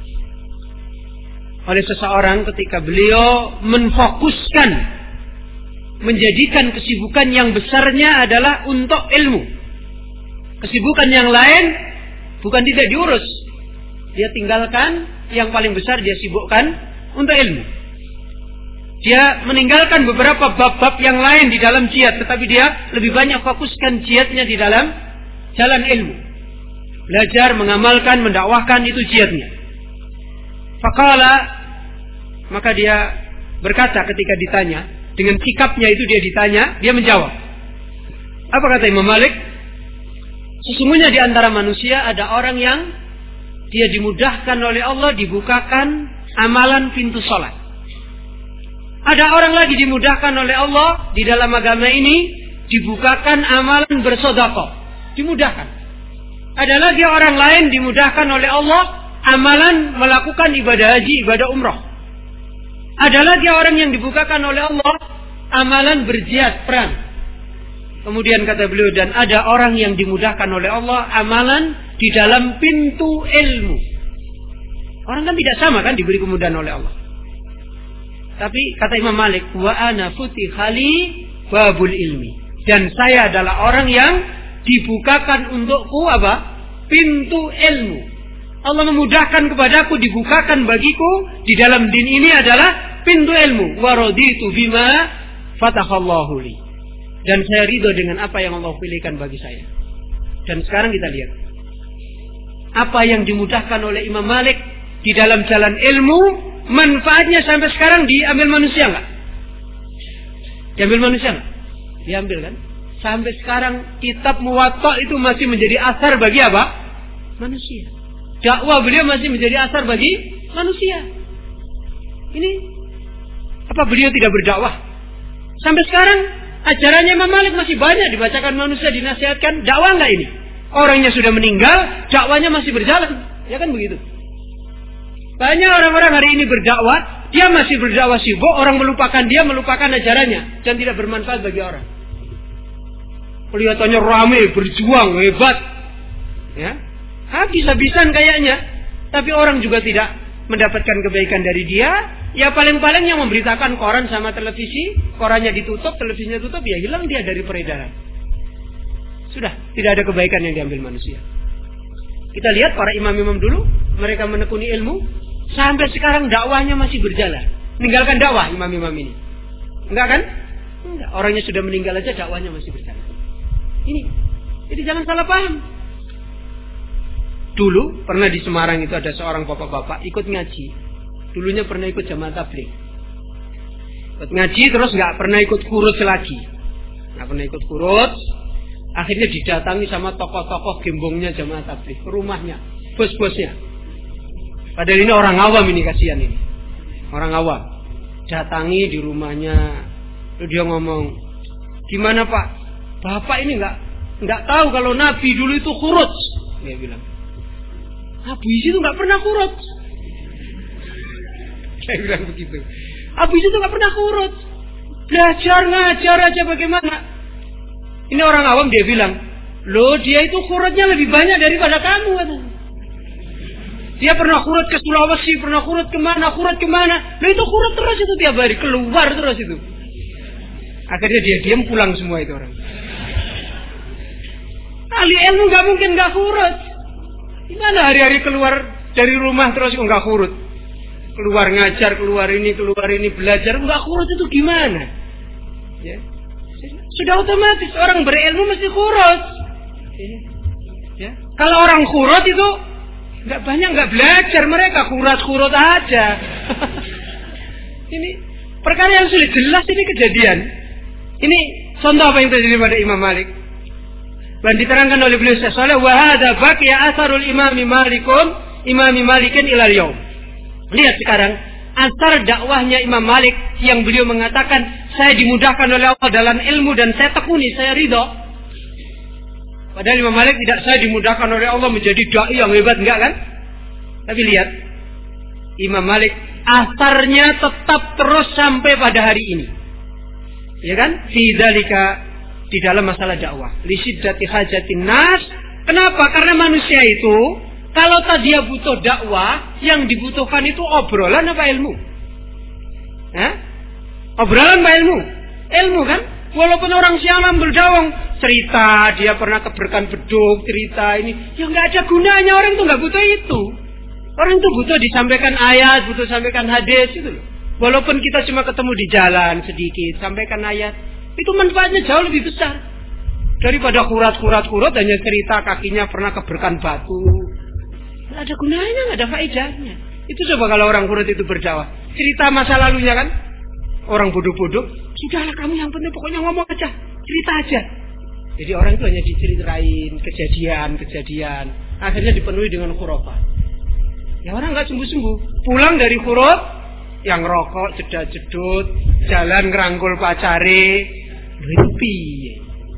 oleh seseorang ketika beliau menfokuskan, menjadikan kesibukan yang besarnya adalah untuk ilmu. Kesibukan yang lain bukan tidak diurus, dia tinggalkan yang paling besar, dia sibukkan untuk ilmu. Dia meninggalkan beberapa bab-bab yang lain di dalam jihad, tetapi dia lebih banyak fokuskan jihadnya di dalam jalan ilmu. Belajar, mengamalkan, mendakwahkan, itu jihadnya. Faqala, maka dia berkata ketika ditanya, dengan sikapnya itu dia ditanya, dia menjawab. Apa kata Imam Malik? Sesungguhnya di antara manusia ada orang yang dia dimudahkan oleh Allah, dibukakan amalan pintu sholat. Ada orang lagi dimudahkan oleh Allah di dalam agama ini, dibukakan amalan bersedekah, dimudahkan. Ada lagi orang lain dimudahkan oleh Allah amalan melakukan ibadah haji, ibadah umrah. Ada lagi orang yang dibukakan oleh Allah amalan berjihad, perang. Kemudian kata beliau, dan ada orang yang dimudahkan oleh Allah amalan di dalam pintu ilmu. Orang kan tidak sama kan diberi kemudahan oleh Allah. Tapi kata Imam Malik, wa ana futiha li babul ilmi, dan saya adalah orang yang dibukakan untukku apa? Pintu ilmu. Allah memudahkan kepadaku, dibukakan bagiku di dalam din ini adalah pintu ilmu. Wa raditu bima fatakhallahu li, dan saya ridho dengan apa yang Allah pilihkan bagi saya. Dan sekarang kita lihat apa yang dimudahkan oleh Imam Malik di dalam jalan ilmu, manfaatnya sampai sekarang diambil manusia enggak? Diambil manusia nggak? Diambil kan? Sampai sekarang kitab Muwatta itu masih menjadi asar bagi apa? Manusia. Dakwah beliau masih menjadi asar bagi manusia. Ini apa beliau tidak berdakwah? Sampai sekarang ajarannya Imam Malik masih banyak dibacakan manusia, dinasihatkan. Dakwah nggak ini? Orangnya sudah meninggal, dakwahnya masih berjalan. Ya kan begitu? Banyak orang-orang hari ini berdakwah, dia masih berdakwah sibuk, orang melupakan dia, melupakan ajarannya dan tidak bermanfaat bagi orang. Kelihatannya ramai, berjuang, hebat. Ya, habis-habisan kayaknya. Tapi orang juga tidak mendapatkan kebaikan dari dia. Ya paling-paling yang memberitakan koran sama televisi, korannya ditutup, televisinya tutup, ya hilang dia dari peredaran. Sudah, tidak ada kebaikan yang diambil manusia. Kita lihat para imam-imam dulu, mereka menekuni ilmu, sampai sekarang dakwahnya masih berjalan. Meninggalkan dakwah imam-imam ini. Enggak kan? Enggak. Orangnya sudah meninggal aja, dakwahnya masih berjalan. Ini, jadi jangan salah paham. Dulu pernah di Semarang itu ada seorang bapak-bapak ikut ngaji. Dulunya pernah ikut jamaah tabligh. Ikut ngaji terus nggak pernah ikut kurus lagi. Nggak pernah ikut kurus. Akhirnya didatangi sama tokoh-tokoh gembongnya jamaah tabligh ke rumahnya, bos-bosnya. Padahal ini orang awam, ini kasihan ini. Orang awam. Datangi di rumahnya. Lalu dia ngomong, "Gimana Pak? Bapak ini nggak nggak tahu kalau Nabi dulu itu khurut." Dia bilang, "Abu Isi itu nggak pernah khurut." Saya bilang begitu. Abu Isi itu nggak pernah khurut. Belajar ngajar aja bagaimana. Ini orang awam, dia bilang, "Loh, dia itu khurutnya lebih banyak daripada kamu." Katanya. Dia pernah khurut ke Sulawesi, pernah khurut kemana, khurut kemana. Loh, itu khurut terus itu tiap hari, keluar terus itu. Akhirnya dia diam, pulang semua itu orang. Ahli ilmu nggak mungkin nggak khurut. Gimana hari-hari keluar dari rumah terus kok nggak khurut? Keluar ngajar, keluar ini, keluar ini, belajar, nggak khurut itu gimana? Ya. Sudah otomatis orang berilmu mesti khurut. Ya. Kalau orang khurut itu nggak banyak nggak belajar, mereka khurut-khurut aja. Ini perkara yang sulit, jelas ini kejadian. Ini contoh apa yang terjadi pada Imam Malik. Dan diterangkan oleh beliau saleh, wa hadza baqiya atharul imami Malikun, imami Malikin ilal yaum. Lihat sekarang asar dakwahnya Imam Malik yang beliau mengatakan, saya dimudahkan oleh Allah dalam ilmu dan saya tekuni, saya ridho. Padahal Imam Malik tidak, saya dimudahkan oleh Allah menjadi dai yang hebat, enggak kan? Tapi lihat, Imam Malik asarnya tetap terus sampai pada hari ini. Ya kan? Fi dzalika, di dalam masalah dakwah. Li syiddati hajatin nas. Kenapa? Karena manusia itu kalau tadi dia butuh dakwah, yang dibutuhkan itu obrolan apa ilmu? Hah? Obrolan apa ilmu? Ilmu kan? Walaupun orang sialan berdawang, cerita dia pernah keberkan beduk, cerita ini, ya nggak ada gunanya. Orang itu nggak butuh itu. Orang itu butuh disampaikan ayat, butuh sampaikan hadis itu loh. Walaupun kita cuma ketemu di jalan sedikit, sampaikan ayat, itu manfaatnya jauh lebih besar daripada kurat-kurat-kurat hanya cerita kakinya pernah keberkan batu. Nggak ada gunanya, nggak ada faedahnya. Itu coba kalau orang kurat itu berdakwah, cerita masa lalunya kan, orang bodoh-bodoh, sudahlah kamu yang penting pokoknya ngomong aja, cerita aja. Jadi orang itu hanya diceritain kejadian-kejadian, akhirnya dipenuhi dengan khurafat. Ya orang nggak sembuh-sembuh, pulang dari khuraf, yang rokok, jedat-jedut, jalan ngerangkul pacare, itu piye?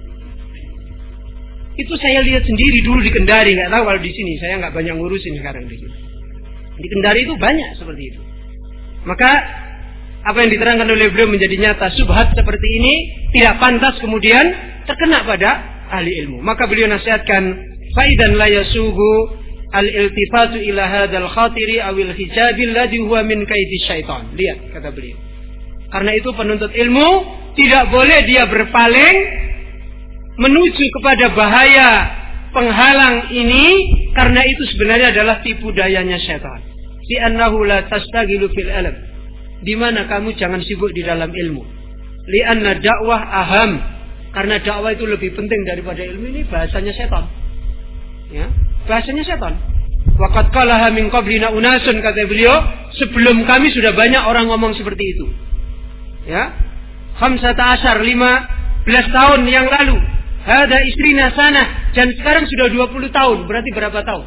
Itu saya lihat sendiri dulu di Kendari, nggak tahu kalau di sini, saya nggak banyak ngurusin sekarang di sini. Di Kendari itu banyak seperti itu. Maka apa yang diterangkan oleh beliau menjadi nyata, subhat seperti ini tidak pantas kemudian terkena pada ahli ilmu. Maka beliau nasihatkan, faidan la yasuhu al-iltifatu ila hadzal khatiri awil hijabil ladzi huwa min kaidi syaitan. Lihat kata beliau. Karena itu penuntut ilmu tidak boleh dia berpaling menuju kepada bahaya penghalang ini, karena itu sebenarnya adalah tipu dayanya syaitan. Fi annahu la tastaghilu fil ilm. Di mana kamu jangan sibuk di dalam ilmu. Li anna dakwah aham. Karena dakwah itu lebih penting daripada ilmu. Ini bahasanya syaitan. Ya. Bahasanya setan. Waqad qalaha min qablina unasun, kata beliau, sebelum kami sudah banyak orang ngomong seperti itu. Ya. khamsata asyar, lima belas tahun yang lalu. Hada istrina sana, dan sekarang sudah dua puluh tahun. Berarti berapa tahun?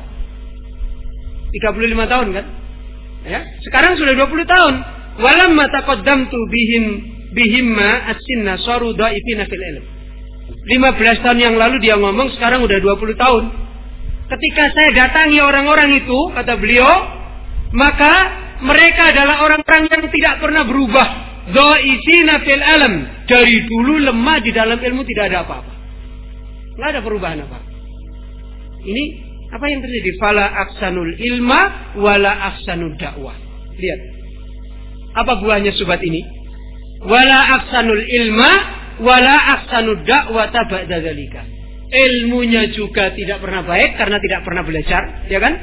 tiga puluh lima tahun kan? Ya, sekarang sudah dua puluh tahun. Walamma taqaddamtu bihim bihimma as-sinna saru dhaifina fil ilm. lima belas tahun yang lalu dia ngomong, sekarang udah dua puluh tahun. Ketika saya datangi orang-orang itu, kata beliau, maka mereka adalah orang-orang yang tidak pernah berubah. Dhaifina fil ilm. Dari dulu lemah di dalam ilmu, tidak ada apa-apa. Enggak ada perubahan apa. Ini apa yang terjadi? Fala aksanul ilma wala aksanul dakwah. Lihat. Apa buahnya sobat ini? Wala aksanul ilma wala aksanul dakwah ba'da dzalika. Ilmunya juga tidak pernah baik karena tidak pernah belajar, ya kan?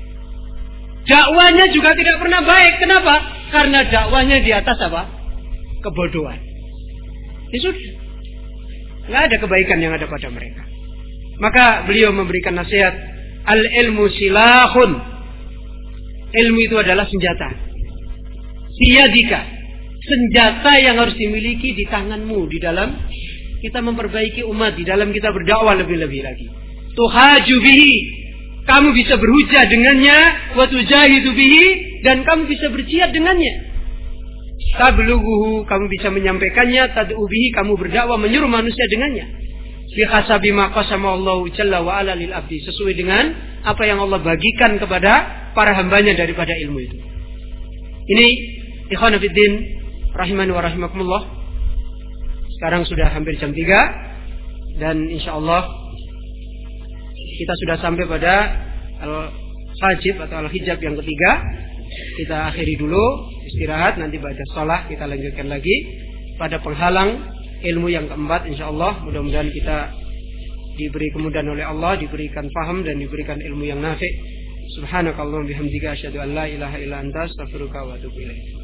Dakwahnya juga tidak pernah baik. Kenapa? Karena dakwahnya di atas apa? Kebodohan. Ya sudah. Enggak ada kebaikan yang ada pada mereka. Maka beliau memberikan nasihat, al-ilmu silahun. Ilmu itu adalah senjata. Siyadika, senjata yang harus dimiliki di tanganmu di dalam kita memperbaiki umat, di dalam kita berdakwah lebih-lebih lagi. Tuhaju bihi, kamu bisa berhujah dengannya, wa tujahidu bihi, dan kamu bisa berjihad dengannya. Tablughuhu, kamu bisa menyampaikannya, tad'u bihi, kamu berdakwah menyuruh manusia dengannya. Bi hasabi ma qasama Allahu jalla wa ala lil abdi, sesuai dengan apa yang Allah bagikan kepada para hambanya daripada ilmu itu. Ini ikhwan fillah rahimani wa rahimakumullah. Sekarang sudah hampir jam tiga dan insyaallah kita sudah sampai pada al-hajib atau al-hijab yang ketiga. Kita akhiri dulu, istirahat, nanti baca shalah kita lanjutkan lagi pada penghalang ilmu yang keempat insyaallah. Mudah-mudahan kita diberi kemudahan oleh Allah, diberikan faham dan diberikan ilmu yang nafi'. Subhanakallahumma bihamdika asyhadu an la ilaha illa anta astaghfiruka wa atubu ilaik.